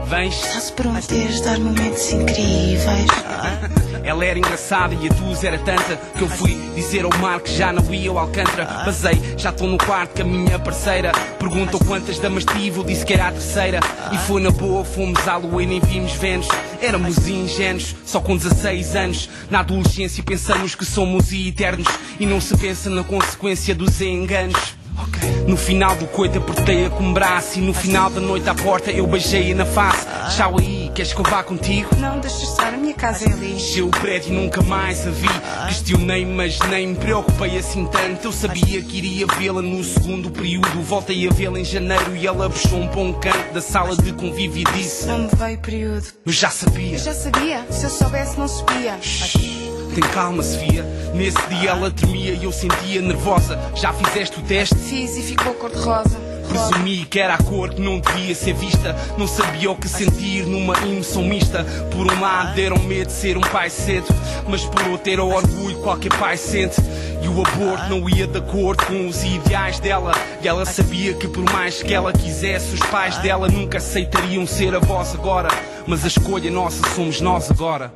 Vens? Só se prometeres dar momentos incríveis. Ela era engraçada e a luz era tanta que eu fui dizer ao mar que já não ia ao Alcântara. Basei, já estou no quarto com a minha parceira. Perguntou quantas damas tive, eu disse que era a terceira. E foi na boa, fomos à lua e nem vimos Vênus. Éramos ingênuos, só com dezasseis anos. Na adolescência pensamos que somos eternos e não se pensa na consequência dos enganos. Okay. No final do coito apertei-a com um braço e no final da noite à porta eu beijei-a na face. Tchau aí, queres que eu vá contigo? Não, deixa estar, a minha casa é ali. Encheu o prédio e nunca mais a vi. Questionei, mas nem me preocupei assim tanto. Eu sabia que iria vê-la no segundo período. Voltei a vê-la em janeiro e ela puxou-me para um canto da sala de convívio e disse: não me veio período. Eu já sabia. Eu já sabia, se eu soubesse não subia. Tem calma, Sofia. Nesse dia ela tremia e eu sentia nervosa. Já fizeste o teste? Fiz e ficou cor-de-rosa. Presumi que era a cor que não devia ser vista. Não sabia o que sentir numa emoção mista. Por um lado deram medo de ser um pai cedo, mas por outro era o orgulho que qualquer pai sente. E o aborto não ia de acordo com os ideais dela. E ela sabia que por mais que ela quisesse, os pais dela nunca aceitariam ser avós agora. Mas a escolha nossa somos nós agora.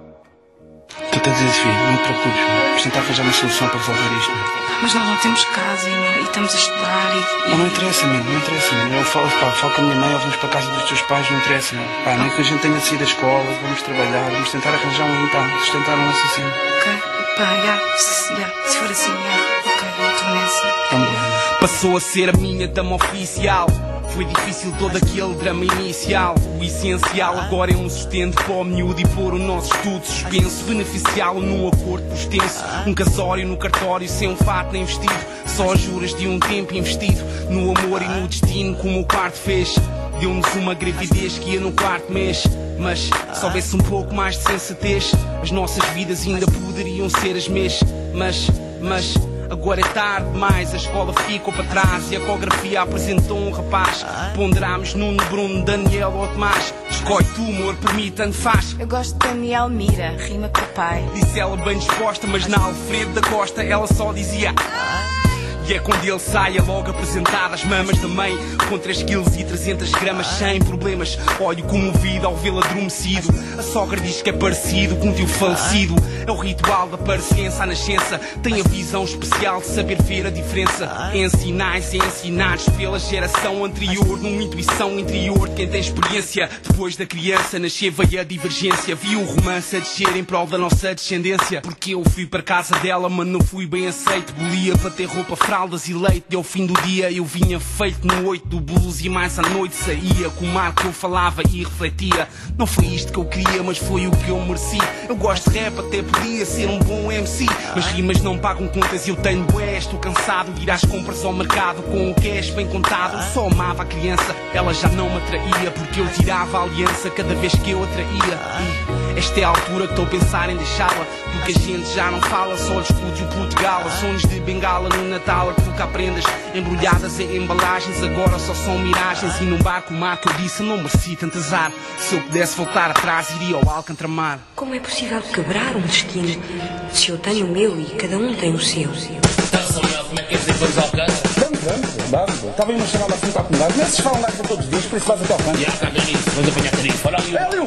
Tu tens esse filho, não te preocupes, vamos tentar arranjar uma solução para resolver isto. Mas nós não temos casa e, não, e estamos a estudar e... Não, não interessa, mano, não interessa, mano. Eu falo, pá, falo com a minha mãe, ou vamos para a casa dos teus pais, não interessa, mano. Pá, nem que a gente tenha de sair da escola, vamos trabalhar, vamos tentar arranjar um, pá, sustentar o nosso assim. Ok, pá, já, se, já, se for assim, já, ok, eu estou nessa. Vamos lá. Passou a ser a minha dama oficial. Foi difícil todo aquele drama inicial. O essencial agora é um sustento para o miúdo e pôr o nosso estudo suspenso. Beneficiá-lo num acordo por extenso. Um casório no cartório sem um fato nem vestido. Só juras de um tempo investido no amor e no destino, como o quarto fez. Deu-nos uma gravidez que ia no quarto mês. Mas se houvesse um pouco mais de sensatez, as nossas vidas ainda poderiam ser as mesmas. Mas, mas... agora é tarde demais, a escola ficou para trás e a ecografia apresentou um rapaz. Ponderámos Nuno, Bruno, Daniel ou Tomás. Escolhe tu, amor, por mim tanto faz. Eu gosto de Daniel Mira, rima com o pai. Disse ela bem disposta, mas na Alfredo da Costa ela só dizia... E é quando ele sai, é logo apresentado as mamas da mãe, com três quilos e trezentas gramas, sem problemas. Olho comovido ao vê-lo adormecido. A sogra diz que é parecido com o tio falecido. É o ritual da parecença à nascença. Tem a visão especial de saber ver a diferença. Ensinais e ensinados pela geração anterior, numa intuição interior de quem tem experiência. Depois da criança nascer veio a divergência. Vi o romance a descer em prol da nossa descendência. Porque eu fui para casa dela, mas não fui bem aceito. Bolia para ter roupa fraldas e leite. Deu fim do dia, eu vinha feito no oito do blues e mais à noite saía. Com o mar que eu falava e refletia. Não foi isto que eu queria, mas foi o que eu mereci. Eu gosto de rap, até podia ser um bom M C, mas rimas não pagam contas e eu tenho bué. Estou cansado de ir às compras ao mercado com o cash bem contado. Eu só amava a criança, ela já não me atraía, porque eu tirava a aliança cada vez que eu atraía. E esta é a altura que estou a pensar em deixá-la, porque a gente já não fala, só discute o puto gala. Sons de bengala no Natal a tocar prendas embrulhadas em embalagens, agora só são miragens. E num barco mar que eu disse não mereci tanto azar. Se eu pudesse voltar atrás iria ao Alcantramar. Como é possível quebrar um destino se eu tenho o meu e cada um tem o seu? Então, Samuel, como é que é dizer coisas ao Alcântara? Vamos, vamos, vamos. Estava aí uma chamada assim para a comunidade. Nesses falam lá para todos os dias, por isso vais até ao canto. Já, cá vem isso. Vamos apanhar tarifa. Olha ali. É, Liu.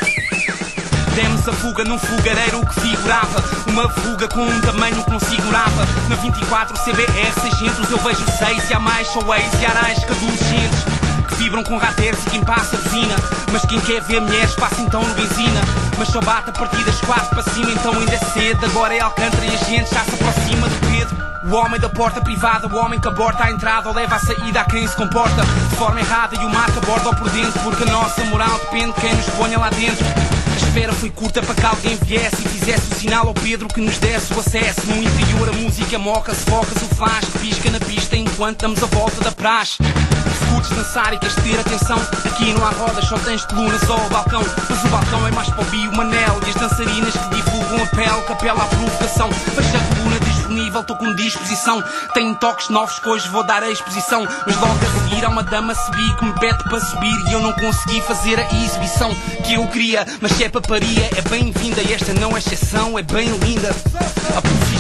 Demos a fuga num fogareiro que figurava uma fuga com um tamanho que não segurava. Na vinte e quatro C B R seiscentos eu vejo seis e há mais soeis e arais que adolescentes que vibram com rateres e quem passa buzina. Mas quem quer ver mulheres passa então no benzina. Mas só bate a partir das quatro para cima, então ainda é cedo. Agora é Alcântara e a gente já se aproxima do Pedro. O homem da porta privada, o homem que aborta a entrada ou leva a saída a quem se comporta de forma errada e o mar que aborda ao por dentro, porque a nossa moral depende de quem nos ponha lá dentro. A espera foi curta para que alguém viesse e fizesse o sinal ao Pedro que nos desse o acesso. No interior a música moca-se, focas o flash que pisca na pista enquanto damos a volta da praxe. Se curtes dançar e queres ter atenção, aqui não há rodas, só tens colunas ou o balcão. Mas o balcão é mais para o Bio Manel e as dançarinas que divulgam a pele, que apela à provocação. Veja a coluna disponível, estou com disposição. Tenho toques novos que hoje vou dar a exposição. Mas logo a seguir há uma dama subir que me pede para subir e eu não consegui fazer a exibição que eu queria. Mas se é paparia é bem-vinda e esta não é exceção, é bem linda. A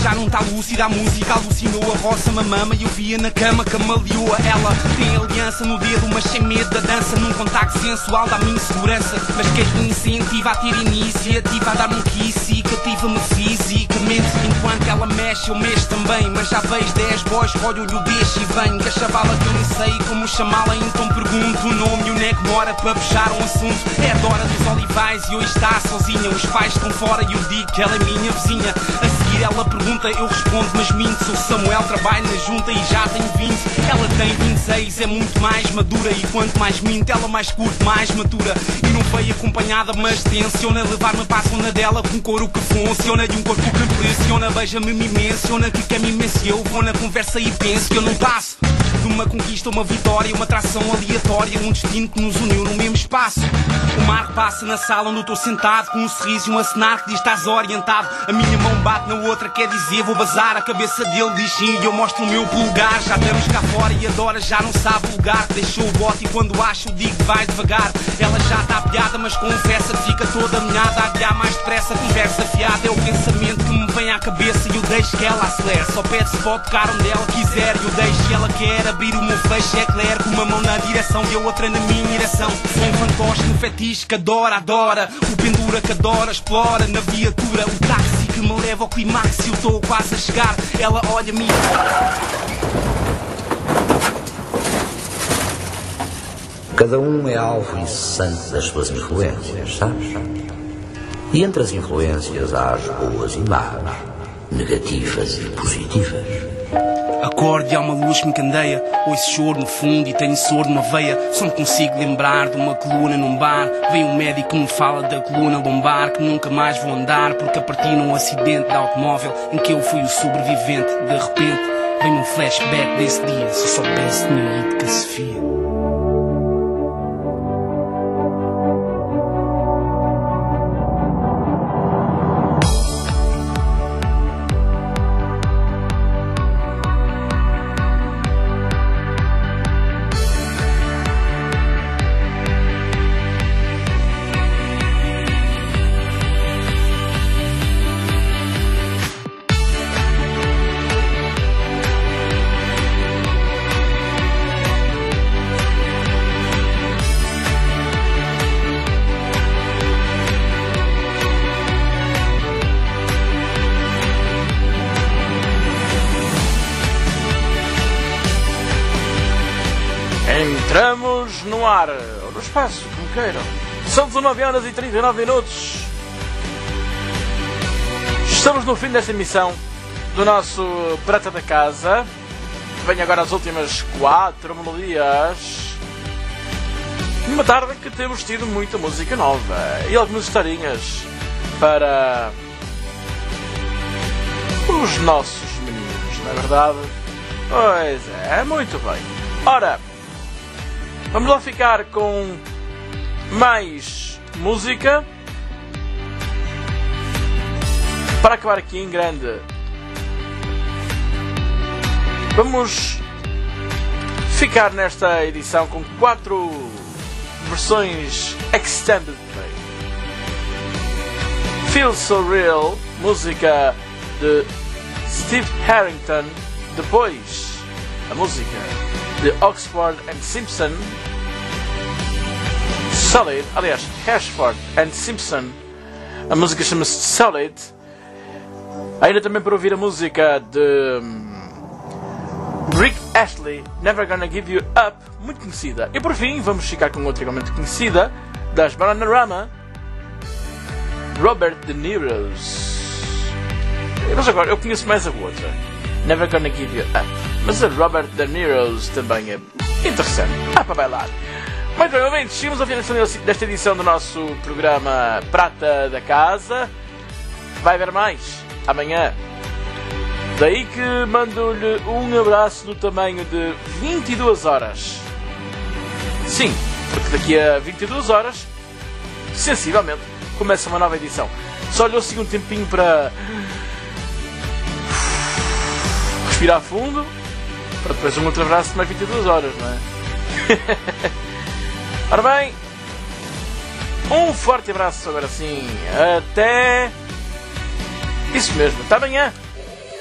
já não tá lúcida, a música alucinou. A roça mamama e eu via na cama, camaleou. Ela tem aliança no dedo, mas sem medo da dança, num contacto sensual da minha insegurança. Mas quem me incentiva a ter iniciativa, a dar-me um kiss e cativa-me fisicamente. Enquanto ela mexe, eu mexo também. Mas já vejo dez boys, olho-lhe o deixo e venho. Que a chavala que eu nem sei como chamá-la, então pergunto o nome e onde é que mora para puxar um assunto. É a Dora dos Olivais e hoje está sozinha. Os pais estão fora e eu digo que ela é minha vizinha. A seguir ela pergunta, eu respondo, mas minto. Sou Samuel, trabalho na junta e já tenho vinte. Ela tem vinte e seis, é muito mais madura. E quanto mais minto, ela mais curte, mais matura. E não veio acompanhada, mas tenciona levar-me para a zona dela com um couro que funciona e um corpo que impressiona. Beija-me, me menciona que quer me imenso. Eu vou na conversa e penso que eu não passo de uma conquista, uma vitória, uma atração aleatória, um destino que nos uniu no mesmo espaço. O mar passa na sala onde eu estou sentado, com um sorriso e um acenar que diz estás orientado. A minha mão bate na outra, quer dizer vou bazar. A cabeça dele diz sim e eu mostro o meu polegar. Já estamos cá fora e a Dora já não sabe o lugar. Deixou o bote e quando acho eu digo vai devagar. Ela já está pilhada mas confessa que fica toda molhada. A adiar mais depressa, conversa fiada. É o pensamento que me vem à cabeça e eu deixo que ela acelere. Só pede se pode tocar onde ela quiser e eu deixo que ela quer. Abrir o meu flash eclair com uma mão na direção e a outra na minha direção. Sou um fantoche no fetiche que adora, adora. O pendura que adora, explora na viatura. O táxi que me leva ao climax e eu estou quase a chegar. Ela olha-me e... Cada um é alvo incessante das suas influências, sabes? E entre as influências há as boas e más, negativas e positivas. Acordo e há uma luz que me candeia. Ouço choro no fundo e tenho soro numa veia. Só me consigo lembrar de uma coluna num bar. Vem um médico que me fala da coluna lombar, que nunca mais vou andar porque a partir num acidente de automóvel em que eu fui o sobrevivente. De repente vem um flashback desse dia. Se eu soubesse tinha ido com a Sofia. Entramos no ar, ou no espaço, como queiram. São dezenove horas e trinta e nove minutos. Estamos no fim desta emissão do nosso Prata da Casa. Venho agora as últimas quatro melodias. Numa tarde que temos tido muita música nova e algumas historinhas para os nossos meninos, não é verdade? Pois é, muito bem. Ora, vamos lá ficar com mais música para acabar aqui em grande. Vamos ficar nesta edição com quatro versões extended play. Feel So Real, música de Steve Harrington. Depois a música de Oxford and Simpson, Solid, aliás, Ashford and Simpson, a música chama-se Solid. Ainda também para ouvir a música de Rick Astley, Never Gonna Give You Up, muito conhecida. E por fim, vamos ficar com outra igualmente conhecida, das Bananarama, Robert De Niro's. Mas agora, eu conheço mais a outra, Never Gonna Give You Up. Mas a Robert De Niro's também é interessante. Ah, para bailar. Muito bem, ouvintes, chegamos ao fim desta edição do nosso programa Prata da Casa. Vai haver mais amanhã. Daí que mando-lhe um abraço do tamanho de vinte e duas horas. Sim, porque daqui a vinte e duas horas, sensivelmente, começa uma nova edição. Só lhe dou um tempinho para respirar fundo, para depois um outro abraço de mais vinte e duas horas, não é? Ora bem, um forte abraço agora sim. Até... Isso mesmo, até amanhã.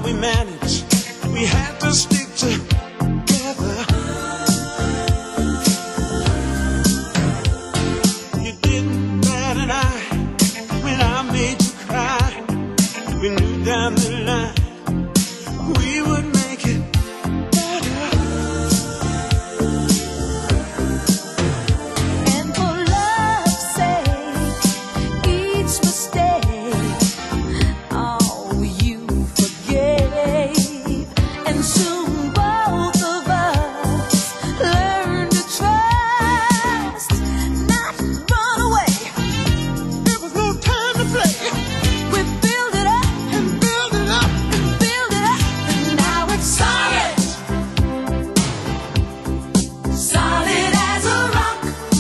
we managed. We had to stick together. You didn't bat an eye when I made you cry. We knew down the line we would make it better. And for love's sake, each mistake, oh, you forgave. And soon both of us learned to trust, not run away. There was no time to play. We build it up and build it up and build it up, and now it's solid, solid as a rock.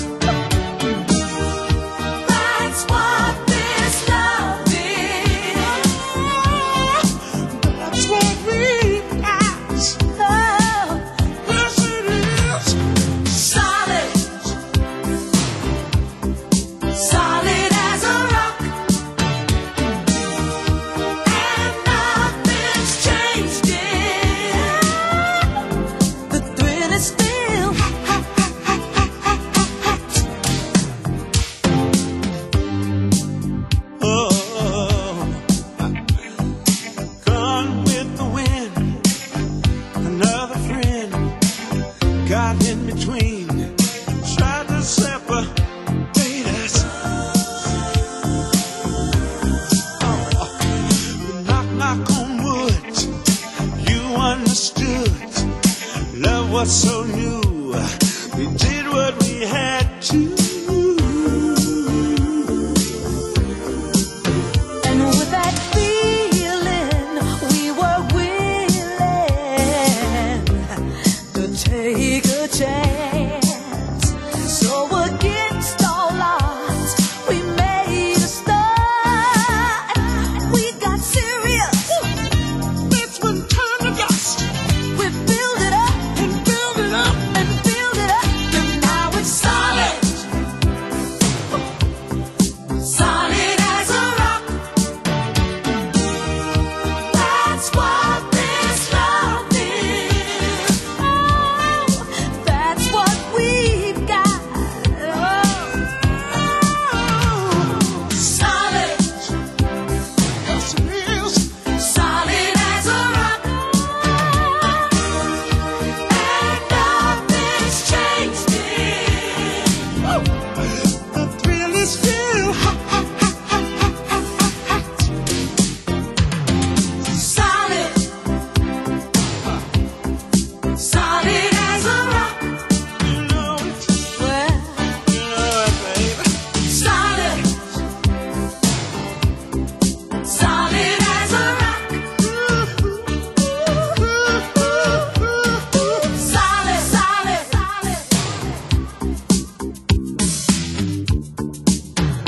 That's what this love is. That's what we got. Oh, Yes, it is. solid, solid as a rock, and nothing's changed it. The thrill is still hot. Oh, gone with the wind. Another friend got in between, tried to separate us. Oh, knock, knock on wood. You understood. Love was so new. We did what we had to. And with that feeling, we were willing to take a chance. So against all odds, we made a start. We got serious. That's when time to dust. We build it up And build it up. and build it up, and now it's solid, solid as a rock. That's what this love is. Oh, that's what we've got. Oh, solid, Yes, it is. solid as a rock, and nothing's changed it. The thrill is still hot. Solid, solid as a rock. You know it. Well, You know it, baby. solid, solid as a rock. Solid, solid, solid.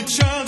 each other.